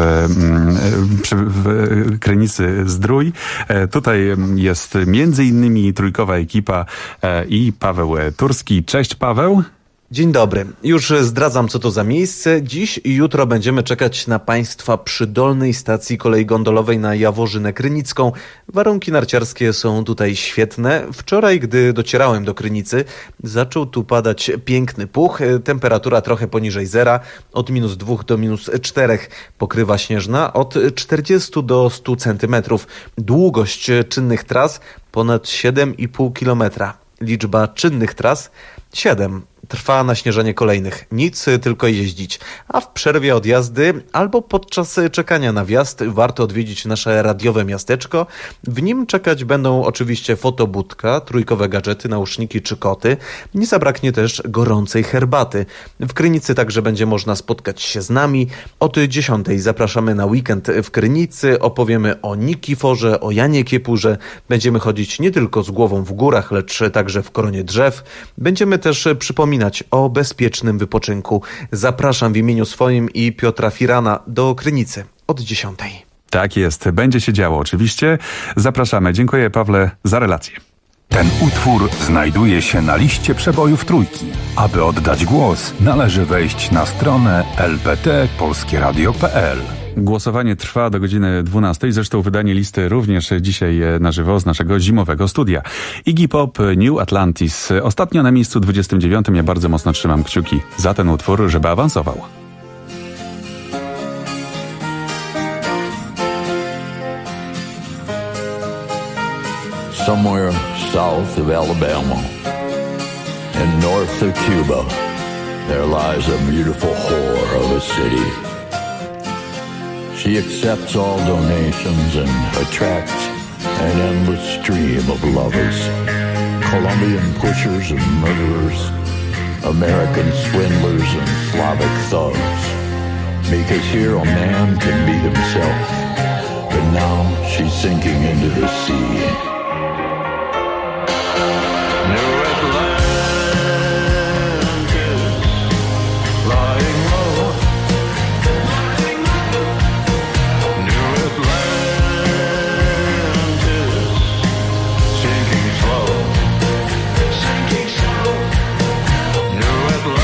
w Krynicy Zdrój. Tutaj jest między innymi trójkowa ekipa i Paweł Turski. Cześć, Paweł. Dzień dobry. Już zdradzam, co to za miejsce. Dziś i jutro będziemy czekać na Państwa przy dolnej stacji kolei gondolowej na Jaworzynę Krynicką. Warunki narciarskie są tutaj świetne. Wczoraj, gdy docierałem do Krynicy, zaczął tu padać piękny puch. Temperatura trochę poniżej zera, od -2 do -4. Pokrywa śnieżna od 40 do 100 centymetrów. Długość czynnych tras ponad 7,5 kilometra. Liczba czynnych tras 7. Trwa naśnieżanie kolejnych. Nic, tylko jeździć. A w przerwie od jazdy albo podczas czekania na wjazd warto odwiedzić nasze radiowe miasteczko. W nim czekać będą oczywiście fotobudka, trójkowe gadżety, nauszniki czy koty. Nie zabraknie też gorącej herbaty. W Krynicy także będzie można spotkać się z nami. Od 10:00 zapraszamy na weekend w Krynicy. Opowiemy o Nikiforze, o Janie Kiepurze. Będziemy chodzić nie tylko z głową w górach, lecz także w koronie drzew. Będziemy też przypominać o bezpiecznym wypoczynku. Zapraszam w imieniu swoim i Piotra Firana do Krynicy od 10:00. Tak jest, będzie się działo oczywiście. Zapraszamy. Dziękuję, Pawle, za relację. Ten utwór znajduje się na liście przebojów Trójki. Aby oddać głos, należy wejść na stronę lpt.polskieradio.pl. Głosowanie trwa do godziny 12. Zresztą wydanie listy również dzisiaj na żywo z naszego zimowego studia. Iggy Pop, New Atlantis. Ostatnio na miejscu 29. Ja bardzo mocno trzymam kciuki za ten utwór, żeby awansował. Somewhere south of Alabama and north of Cuba, there lies a beautiful whore of a city. She accepts all donations and attracts an endless stream of lovers, Colombian pushers and murderers, American swindlers and Slavic thugs. Because here a man can be himself, but now she's sinking into the sea. New Atlantis, lying low. New Atlantis, sinking slow. Sinking slow. New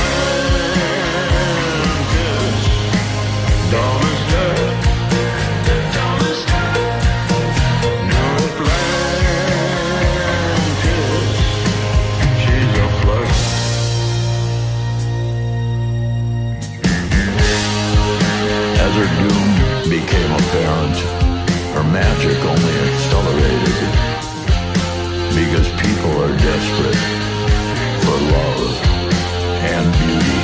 Atlantis, dumb as death. Dumb as death. New Atlantis, she's a flirt. As her doom became apparent, her magic only accelerated. Because people are desperate for love and beauty.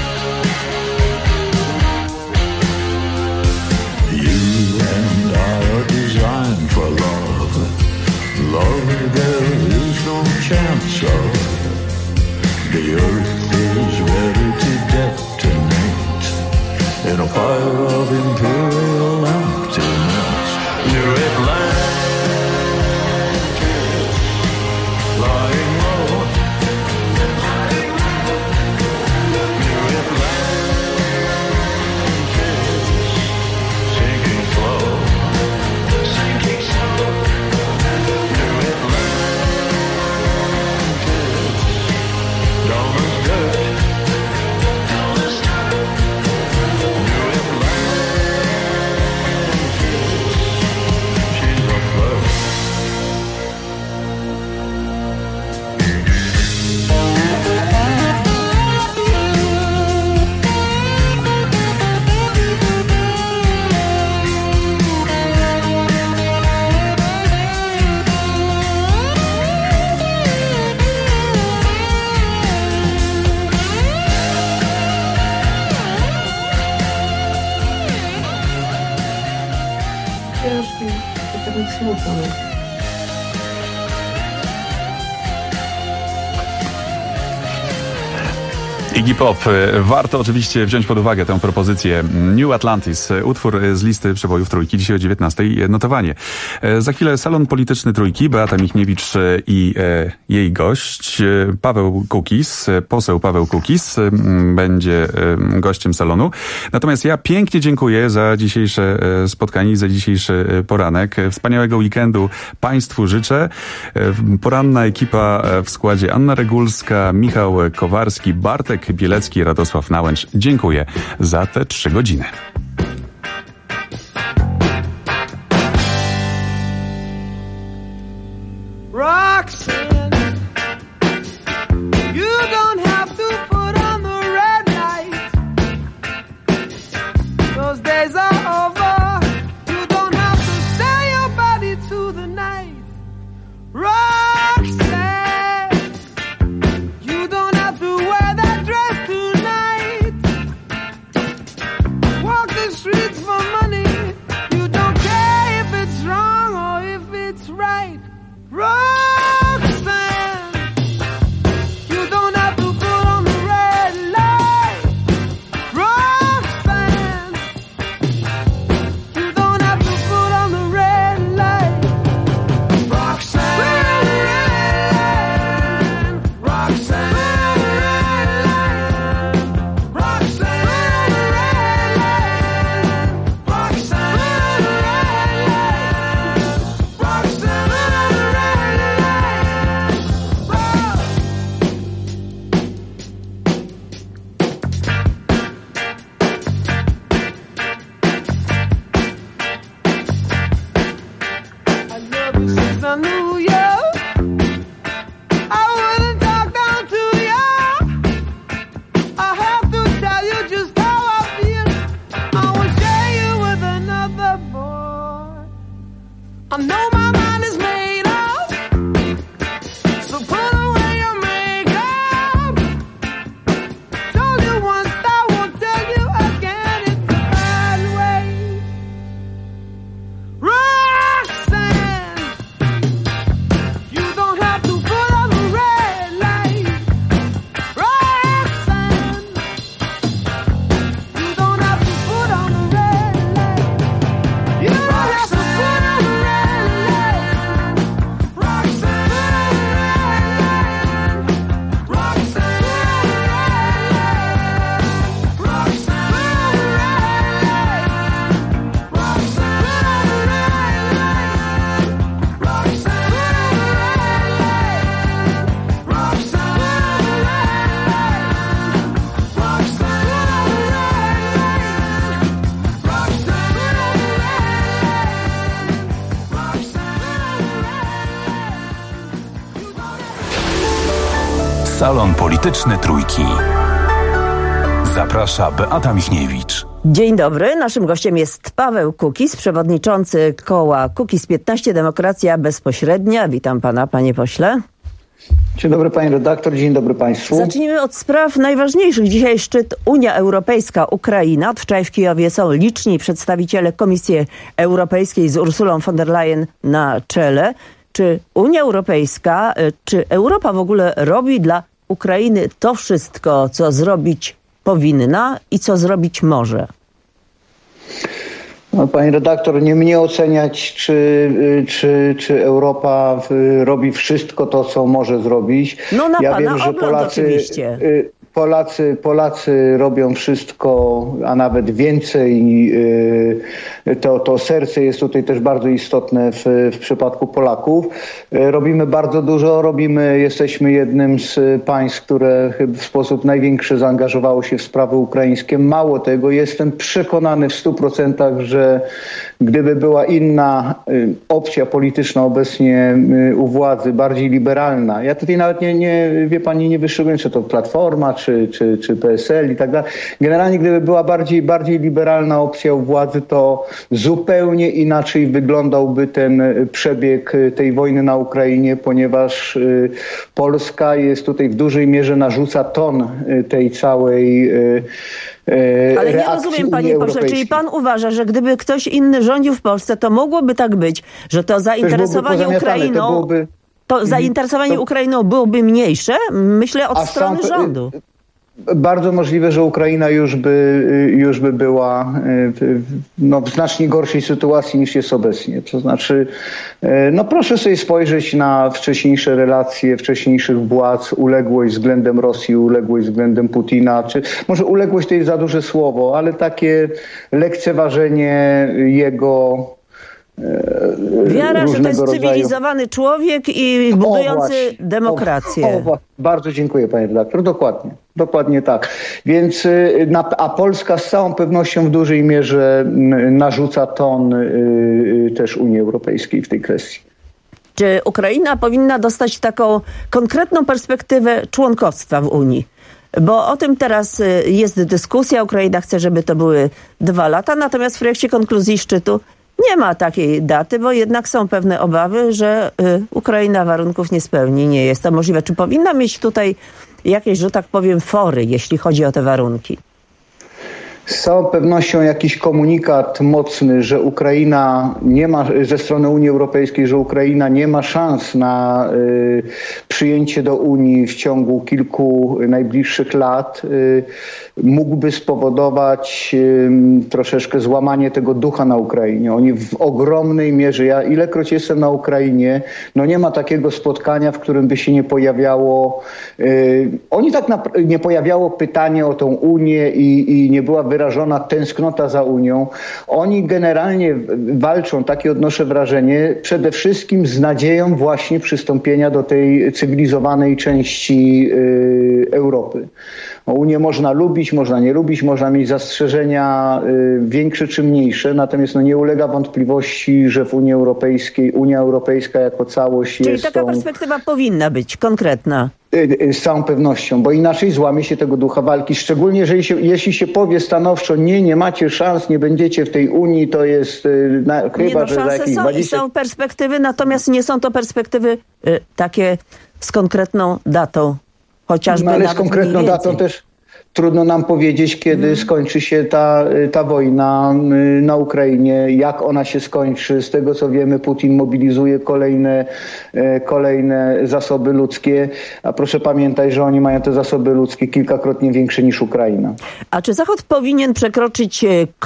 You and I are designed for love. Love there is no chance of. The earth is ready to detonate in a fire of imperial emptiness. New Atlantis, być smutno. Iggy Pop. Warto oczywiście wziąć pod uwagę tę propozycję. New Atlantis, utwór z listy przebojów Trójki, dzisiaj o 19:00 notowanie. Za chwilę salon polityczny Trójki, Beata Michniewicz i jej gość, Paweł Kukiz, poseł Paweł Kukiz, będzie gościem salonu. Natomiast ja pięknie dziękuję za dzisiejsze spotkanie i za dzisiejszy poranek. Wspaniałego weekendu Państwu życzę. Poranna ekipa w składzie Anna Regulska, Michał Kowarski, Bartek Bielecki, Radosław Nałęcz. Dziękuję za te 3 godziny. Salon Polityczny Trójki. Zaprasza Beata Michniewicz. Dzień dobry. Naszym gościem jest Paweł Kukiz, przewodniczący koła Kukiz 15, Demokracja Bezpośrednia. Witam pana, panie pośle. Dzień dobry pani redaktor, dzień dobry państwu. Zacznijmy od spraw najważniejszych. Dzisiaj szczyt Unia Europejska, Ukraina. Wczoraj w Kijowie są liczni przedstawiciele Komisji Europejskiej z Ursulą von der Leyen na czele. Czy Unia Europejska, czy Europa w ogóle robi dla Ukrainy to wszystko, co zrobić powinna i co zrobić może? No, pani redaktor, nie mnie oceniać, czy Europa robi wszystko to, co może zrobić. No na pana wiem, że oczywiście. Polacy robią wszystko, a nawet więcej. To serce jest tutaj też bardzo istotne w przypadku Polaków. Robimy bardzo dużo, jesteśmy jednym z państw, które w sposób największy zaangażowało się w sprawy ukraińskie. Mało tego, jestem przekonany w 100%, że gdyby była inna opcja polityczna obecnie u władzy, bardziej liberalna, ja tutaj nawet nie wie pani, nie wyszukam, czy to Platforma, czy PSL i tak dalej. Generalnie gdyby była bardziej liberalna opcja u władzy, to zupełnie inaczej wyglądałby ten przebieg tej wojny na Ukrainie, ponieważ Polska jest tutaj w dużej mierze narzuca ton tej całej ale nie rozumiem, panie pośle, czyli pan uważa, że gdyby ktoś inny rządził w Polsce, to mogłoby tak być, że to zainteresowanie Ukrainą, Ukrainą byłoby mniejsze? Myślę od strony rządu. Bardzo możliwe, że Ukraina już by była w znacznie gorszej sytuacji niż jest obecnie. To znaczy, proszę sobie spojrzeć na wcześniejsze relacje wcześniejszych władz, uległość względem Rosji, uległość względem Putina, czy może uległość to jest za duże słowo, ale takie lekceważenie jego wiara, że to jest cywilizowany człowiek i budujący demokrację. Bardzo dziękuję, panie redaktor. Dokładnie tak. Więc, a Polska z całą pewnością w dużej mierze narzuca ton też Unii Europejskiej w tej kwestii. Czy Ukraina powinna dostać taką konkretną perspektywę członkostwa w Unii? Bo o tym teraz jest dyskusja. Ukraina chce, żeby to były 2 lata, natomiast w projekcie konkluzji szczytu nie ma takiej daty, bo jednak są pewne obawy, że Ukraina warunków nie spełni. Nie jest to możliwe. Czy powinna mieć tutaj jakieś, że tak powiem, fory, jeśli chodzi o te warunki? Z całą pewnością jakiś komunikat mocny, że Ukraina nie ma, ze strony Unii Europejskiej, że Ukraina nie ma szans na przyjęcie do Unii w ciągu kilku najbliższych lat, mógłby spowodować troszeczkę złamanie tego ducha na Ukrainie. Oni w ogromnej mierze, ja ilekroć jestem na Ukrainie, nie ma takiego spotkania, w którym by się nie pojawiało, nie pojawiało pytanie o tą Unię i nie była wyrażona tęsknota za Unią. Oni generalnie walczą, takie odnoszę wrażenie, przede wszystkim z nadzieją właśnie przystąpienia do tej cywilizowanej części Europy. Unię można lubić, można nie lubić, można mieć zastrzeżenia większe czy mniejsze, natomiast nie ulega wątpliwości, że w Unii Europejskiej, Unia Europejska jako całość jest... Czyli taka perspektywa powinna być konkretna. Z całą pewnością, bo inaczej złamie się tego ducha walki, szczególnie jeśli się powie stanowczo, nie macie szans, nie będziecie w tej Unii, to jest chyba, że za jakieś 20... są perspektywy, natomiast nie są to perspektywy takie z konkretną datą. Chociażby ale z konkretną datą też trudno nam powiedzieć, kiedy skończy się ta wojna na Ukrainie, jak ona się skończy. Z tego co wiemy, Putin mobilizuje kolejne zasoby ludzkie, a proszę pamiętać, że oni mają te zasoby ludzkie kilkakrotnie większe niż Ukraina. A czy Zachód powinien przekroczyć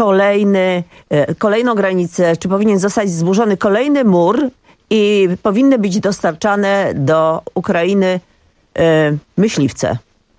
kolejną granicę, czy powinien zostać zburzony kolejny mur i powinny być dostarczane do Ukrainy myśliwce?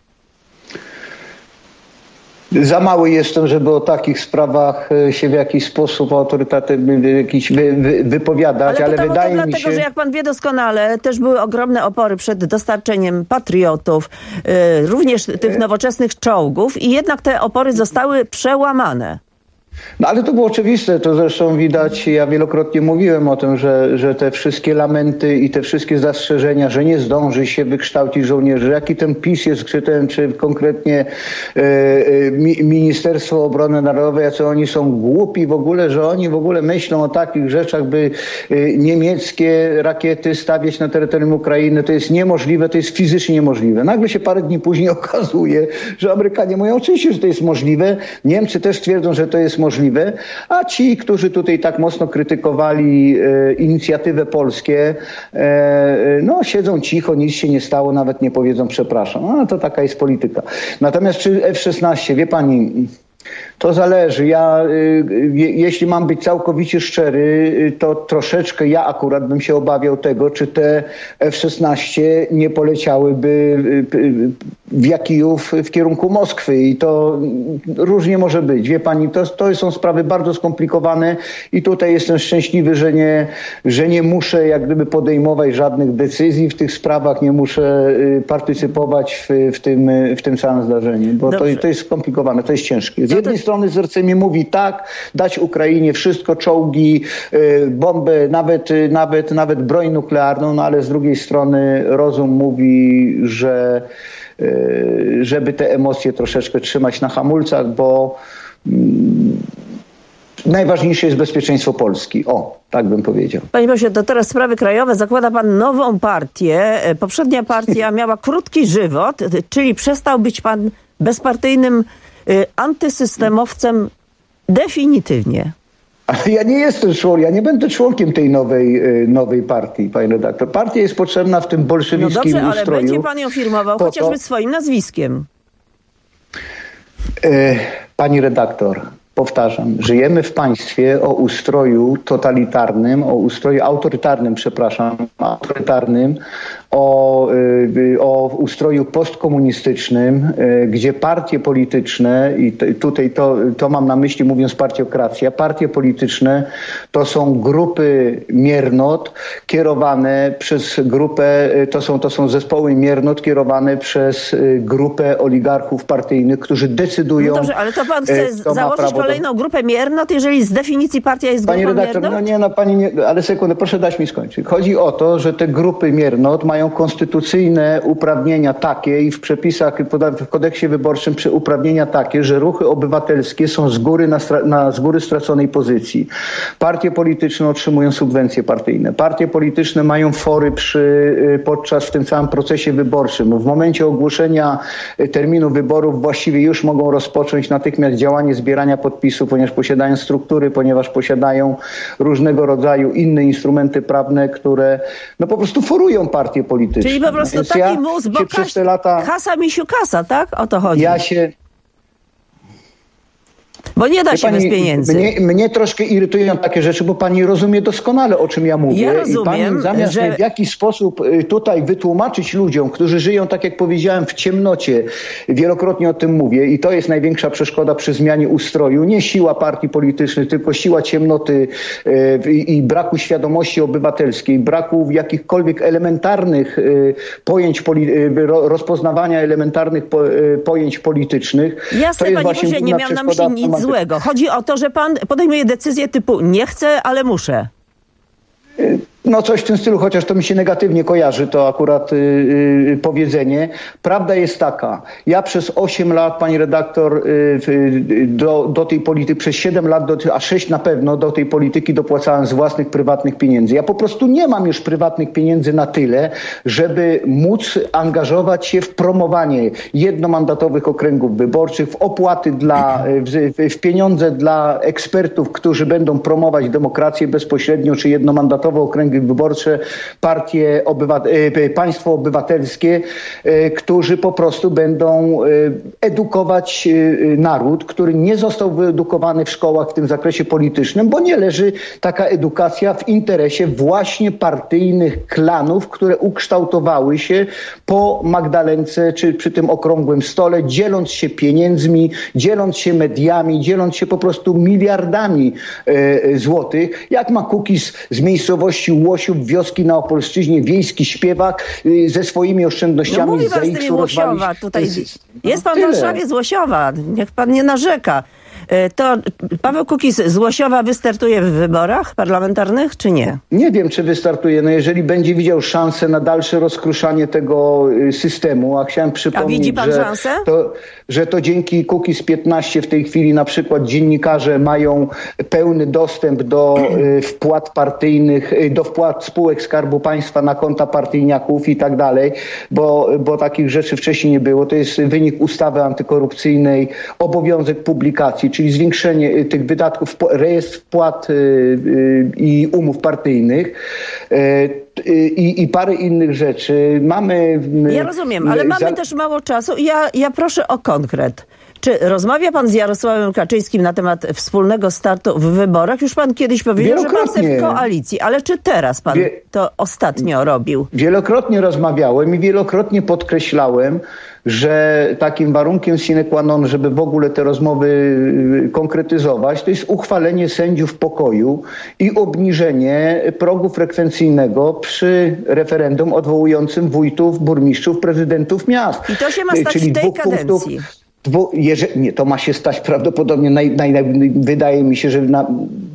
Za mały jestem, żeby o takich sprawach się w jakiś sposób autorytatywny wypowiadać, ale wydaje mi się... Dlatego, że jak pan wie doskonale, też były ogromne opory przed dostarczeniem patriotów, również tych nowoczesnych czołgów i jednak te opory zostały przełamane. Ale to było oczywiste, to zresztą widać, ja wielokrotnie mówiłem o tym, że te wszystkie lamenty i te wszystkie zastrzeżenia, że nie zdąży się wykształcić żołnierzy, jaki ten PiS jest, czy konkretnie Ministerstwo Obrony Narodowej, jacy oni są głupi w ogóle, że oni w ogóle myślą o takich rzeczach, by niemieckie rakiety stawiać na terytorium Ukrainy, to jest niemożliwe, to jest fizycznie niemożliwe. Nagle się parę dni później okazuje, że Amerykanie mówią oczywiście, że to jest możliwe, Niemcy też twierdzą, że to jest możliwe, a ci, którzy tutaj tak mocno krytykowali inicjatywę polskie, siedzą cicho, nic się nie stało, nawet nie powiedzą przepraszam. To taka jest polityka. Natomiast czy F-16, wie pani, to zależy. Jeśli mam być całkowicie szczery, to troszeczkę ja akurat bym się obawiał tego, czy te F-16 nie poleciałyby via Kijów w kierunku Moskwy i to różnie może być. Wie pani, to są sprawy bardzo skomplikowane i tutaj jestem szczęśliwy, że nie muszę jak gdyby podejmować żadnych decyzji w tych sprawach, nie muszę partycypować w tym samym zdarzeniu, bo to jest skomplikowane, to jest ciężkie. Z jednej strony serce mi mówi tak, dać Ukrainie wszystko, czołgi, bomby, nawet broń nuklearną, ale z drugiej strony rozum mówi, że żeby te emocje troszeczkę trzymać na hamulcach, bo najważniejsze jest bezpieczeństwo Polski. O, tak bym powiedział. Panie pośle, to teraz sprawy krajowe. Zakłada pan nową partię. Poprzednia partia miała krótki żywot, czyli przestał być pan bezpartyjnym antysystemowcem definitywnie. Ale ja nie jestem członkiem, ja nie będę członkiem tej nowej partii, panie redaktor. Partia jest potrzebna w tym bolszewickim ustroju. No dobrze, ale będzie pan ją firmował chociażby swoim nazwiskiem. Pani redaktor, powtarzam, żyjemy w państwie o ustroju totalitarnym, o ustroju autorytarnym, o ustroju postkomunistycznym, gdzie partie polityczne, i tutaj to mam na myśli mówiąc partiokracja, partie polityczne to są grupy miernot kierowane przez grupę, to są zespoły miernot kierowane przez grupę oligarchów partyjnych, którzy decydują. No dobrze, ale to pan chce założyć kolejną grupę miernot, jeżeli z definicji partia jest grupą miernot? Pani redaktor, ale sekundę, proszę dać mi skończyć. Chodzi o to, że te grupy miernot mają konstytucyjne uprawnienia takie i w przepisach, w kodeksie wyborczym uprawnienia takie, że ruchy obywatelskie są z góry straconej pozycji. Partie polityczne otrzymują subwencje partyjne. Partie polityczne mają fory podczas w tym całym procesie wyborczym. W momencie ogłoszenia terminu wyborów właściwie już mogą rozpocząć natychmiast działanie zbierania podpisów, ponieważ posiadają struktury, ponieważ posiadają różnego rodzaju inne instrumenty prawne, które po prostu forują partie polityczne. Czyli po prostu taki mus, bo kasa misiu kasa, tak? O to chodzi. Bo nie da się bez pieniędzy. Mnie troszkę irytują takie rzeczy, bo pani rozumie doskonale, o czym ja mówię. Ja rozumiem, i pani zamiast w jakiś sposób tutaj wytłumaczyć ludziom, którzy żyją, tak jak powiedziałem, w ciemnocie, wielokrotnie o tym mówię i to jest największa przeszkoda przy zmianie ustroju. Nie siła partii politycznych, tylko siła ciemnoty i braku świadomości obywatelskiej, braku jakichkolwiek elementarnych pojęć, rozpoznawania elementarnych pojęć politycznych. Jasne, panie pośle, nie miałam na myśli nic złego. Chodzi o to, że pan podejmuje decyzję typu nie chcę, ale muszę. Coś w tym stylu, chociaż to mi się negatywnie kojarzy, to akurat powiedzenie. Prawda jest taka, ja przez 8 lat, pani redaktor, do tej polityki, przez 7 lat, a 6 na pewno, do tej polityki dopłacałem z własnych prywatnych pieniędzy. Ja po prostu nie mam już prywatnych pieniędzy na tyle, żeby móc angażować się w promowanie jednomandatowych okręgów wyborczych, w opłaty w pieniądze dla ekspertów, którzy będą promować demokrację bezpośrednio, czy jednomandatowe okręgi wyborcze, państwo obywatelskie, którzy po prostu będą edukować naród, który nie został wyedukowany w szkołach w tym zakresie politycznym, bo nie leży taka edukacja w interesie właśnie partyjnych klanów, które ukształtowały się po Magdalence czy przy tym okrągłym stole, dzieląc się pieniędzmi, dzieląc się mediami, dzieląc się po prostu miliardami złotych. Jak ma Kukiz z miejscowości Łosiów, wioski na Opolszczyźnie, wiejski śpiewak ze swoimi oszczędnościami. Mówi pan z tymi Łosiowa tutaj. Jest pan w Warszawie z Łosiowa. Niech pan nie narzeka. To Paweł Kukiz z Łosiowa wystartuje w wyborach parlamentarnych, czy nie? Nie wiem, czy wystartuje. Jeżeli będzie widział szansę na dalsze rozkruszanie tego systemu, a chciałem przypomnieć, widzi pan szansę? że to dzięki Kukiz 15 w tej chwili na przykład dziennikarze mają pełny dostęp do wpłat partyjnych, do wpłat spółek Skarbu Państwa na konta partyjniaków i tak dalej, bo takich rzeczy wcześniej nie było. To jest wynik ustawy antykorupcyjnej, obowiązek publikacji, czyli zwiększenie tych wydatków, rejestr wpłat i umów partyjnych i parę innych rzeczy. Ja rozumiem, ale mamy też mało czasu i ja proszę o konkret. Czy rozmawia pan z Jarosławem Kaczyńskim na temat wspólnego startu w wyborach? Już pan kiedyś powiedział, że pan chce w koalicji, ale czy teraz pan to ostatnio robił? Wielokrotnie rozmawiałem i wielokrotnie podkreślałem, że takim warunkiem sine qua non, żeby w ogóle te rozmowy konkretyzować, to jest uchwalenie sędziów pokoju i obniżenie progu frekwencyjnego przy referendum odwołującym wójtów, burmistrzów, prezydentów miast. I to się ma stać w tej kadencji. To ma się stać prawdopodobnie, wydaje mi się, że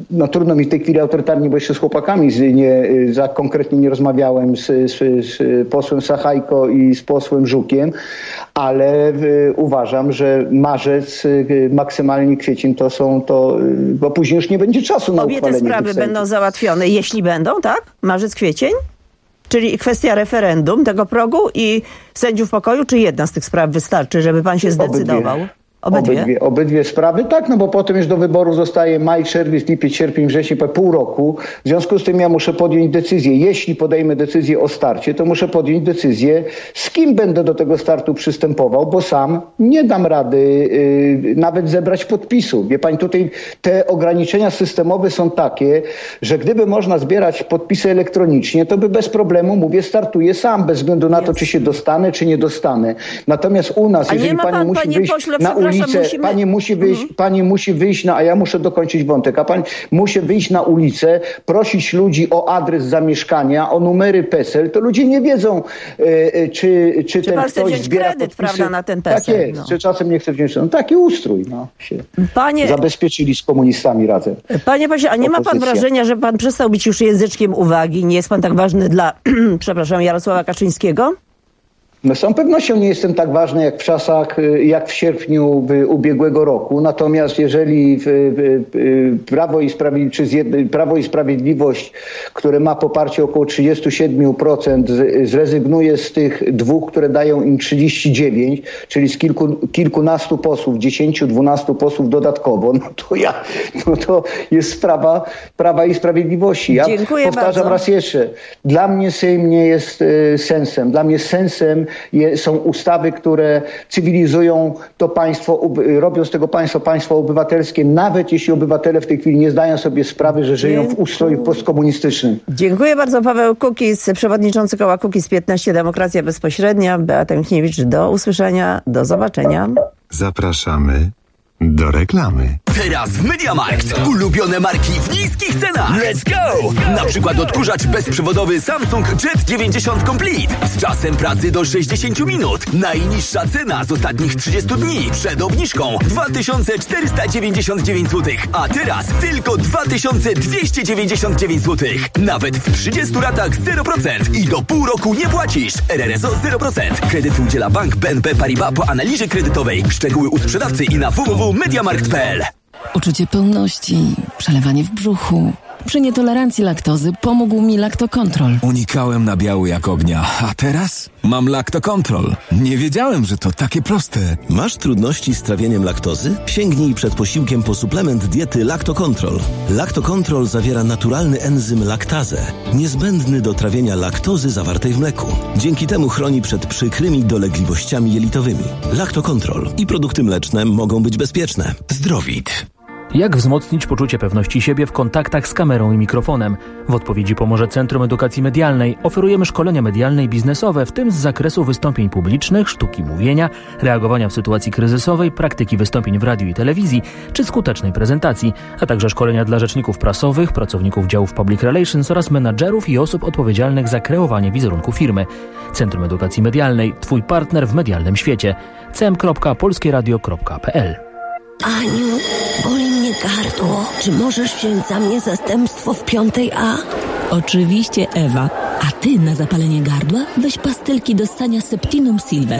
no trudno mi w tej chwili autorytarnie, bo jeszcze z chłopakami konkretnie nie rozmawiałem z posłem Sachajko i z posłem Żukiem, ale uważam, że marzec, maksymalnie kwiecień bo później już nie będzie czasu na uchwalenie. Obie te sprawy będą załatwione, jeśli będą, tak? Marzec, kwiecień? Czyli kwestia referendum, tego progu i sędziów pokoju, czy jedna z tych spraw wystarczy, żeby pan się zdecydował? Obydwie sprawy, tak, no bo potem już do wyboru zostaje maj, czerwiec, lipiec, sierpień, wrzesień, pół roku. W związku z tym ja muszę podjąć decyzję. Jeśli podejmę decyzję o starcie, to muszę podjąć decyzję, z kim będę do tego startu przystępował, bo sam nie dam rady nawet zebrać podpisów. Wie pani, tutaj te ograniczenia systemowe są takie, że gdyby można zbierać podpisy elektronicznie, to by bez problemu, mówię, startuję sam, bez względu na to, czy się dostanę, czy nie dostanę. Natomiast u nas, jeżeli pani musi wyjść na ulicę, pani musi wyjść a ja muszę dokończyć wątek, a pani musi wyjść na ulicę, prosić ludzi o adres zamieszkania, o numery PESEL, to ludzie nie wiedzą, czy ten ktoś zbiera kredyt, podpisy. Prawda, na ten PESEL. Tak jest, czy czasem nie chce wziąć. No, taki ustrój się zabezpieczyli z komunistami razem. Panie pośle, a nie ma pan wrażenia, że pan przestał być już języczkiem uwagi? Nie jest pan tak ważny dla, Jarosława Kaczyńskiego? No z całą pewnością nie jestem tak ważny jak w czasach, jak w sierpniu ubiegłego roku. Natomiast jeżeli Prawo i Sprawiedliwość, które ma poparcie około 37%, zrezygnuje z tych dwóch, które dają im 39%, czyli z kilkunastu posłów, 10-12 posłów dodatkowo, to jest sprawa Prawa i Sprawiedliwości. Ja powtarzam raz jeszcze, dla mnie Sejm nie jest sensem. Dla mnie sensem są ustawy, które cywilizują to państwo, robią z tego państwo obywatelskie, nawet jeśli obywatele w tej chwili nie zdają sobie sprawy, że żyją w ustroju postkomunistycznym. Dziękuję bardzo. Paweł Kukiz, przewodniczący koła Kukiz 15, Demokracja Bezpośrednia. Beata Michniewicz, do usłyszenia, do zobaczenia. Zapraszamy do reklamy. Teraz w MediaMarkt. Ulubione marki w niskich cenach. Let's go! Na przykład odkurzacz bezprzewodowy Samsung Jet 90 Complete z czasem pracy do 60 minut. Najniższa cena z ostatnich 30 dni przed obniżką 2499 zł. A teraz tylko 2299 zł. Nawet w 30 ratach 0% i do pół roku nie płacisz. RRSO 0%. Kredytu udziela Bank BNP Paribas po analizie kredytowej. Szczegóły u sprzedawcy i na www.mediamarkt.pl. Uczucie pełności, przelewanie w brzuchu. Przy nietolerancji laktozy pomógł mi Lactocontrol. Unikałem nabiału jak ognia, a teraz mam Lactocontrol. Nie wiedziałem, że to takie proste. Masz trudności z trawieniem laktozy? Sięgnij przed posiłkiem po suplement diety Lactocontrol. Lactocontrol zawiera naturalny enzym laktazę, niezbędny do trawienia laktozy zawartej w mleku. Dzięki temu chroni przed przykrymi dolegliwościami jelitowymi. Lactocontrol i produkty mleczne mogą być bezpieczne. Zdrowit. Jak wzmocnić poczucie pewności siebie w kontaktach z kamerą i mikrofonem? W odpowiedzi pomoże Centrum Edukacji Medialnej. Oferujemy szkolenia medialne i biznesowe, w tym z zakresu wystąpień publicznych, sztuki mówienia, reagowania w sytuacji kryzysowej, praktyki wystąpień w radiu i telewizji, czy skutecznej prezentacji, a także szkolenia dla rzeczników prasowych, pracowników działów Public Relations oraz menadżerów i osób odpowiedzialnych za kreowanie wizerunku firmy. Centrum Edukacji Medialnej. Twój partner w medialnym świecie. cm.polskieradio.pl. Aniu, boli mnie gardło. Czy możesz wziąć za mnie zastępstwo w 5A? Oczywiście, Ewa. A ty na zapalenie gardła weź pastylki do ssania Septinum Silver.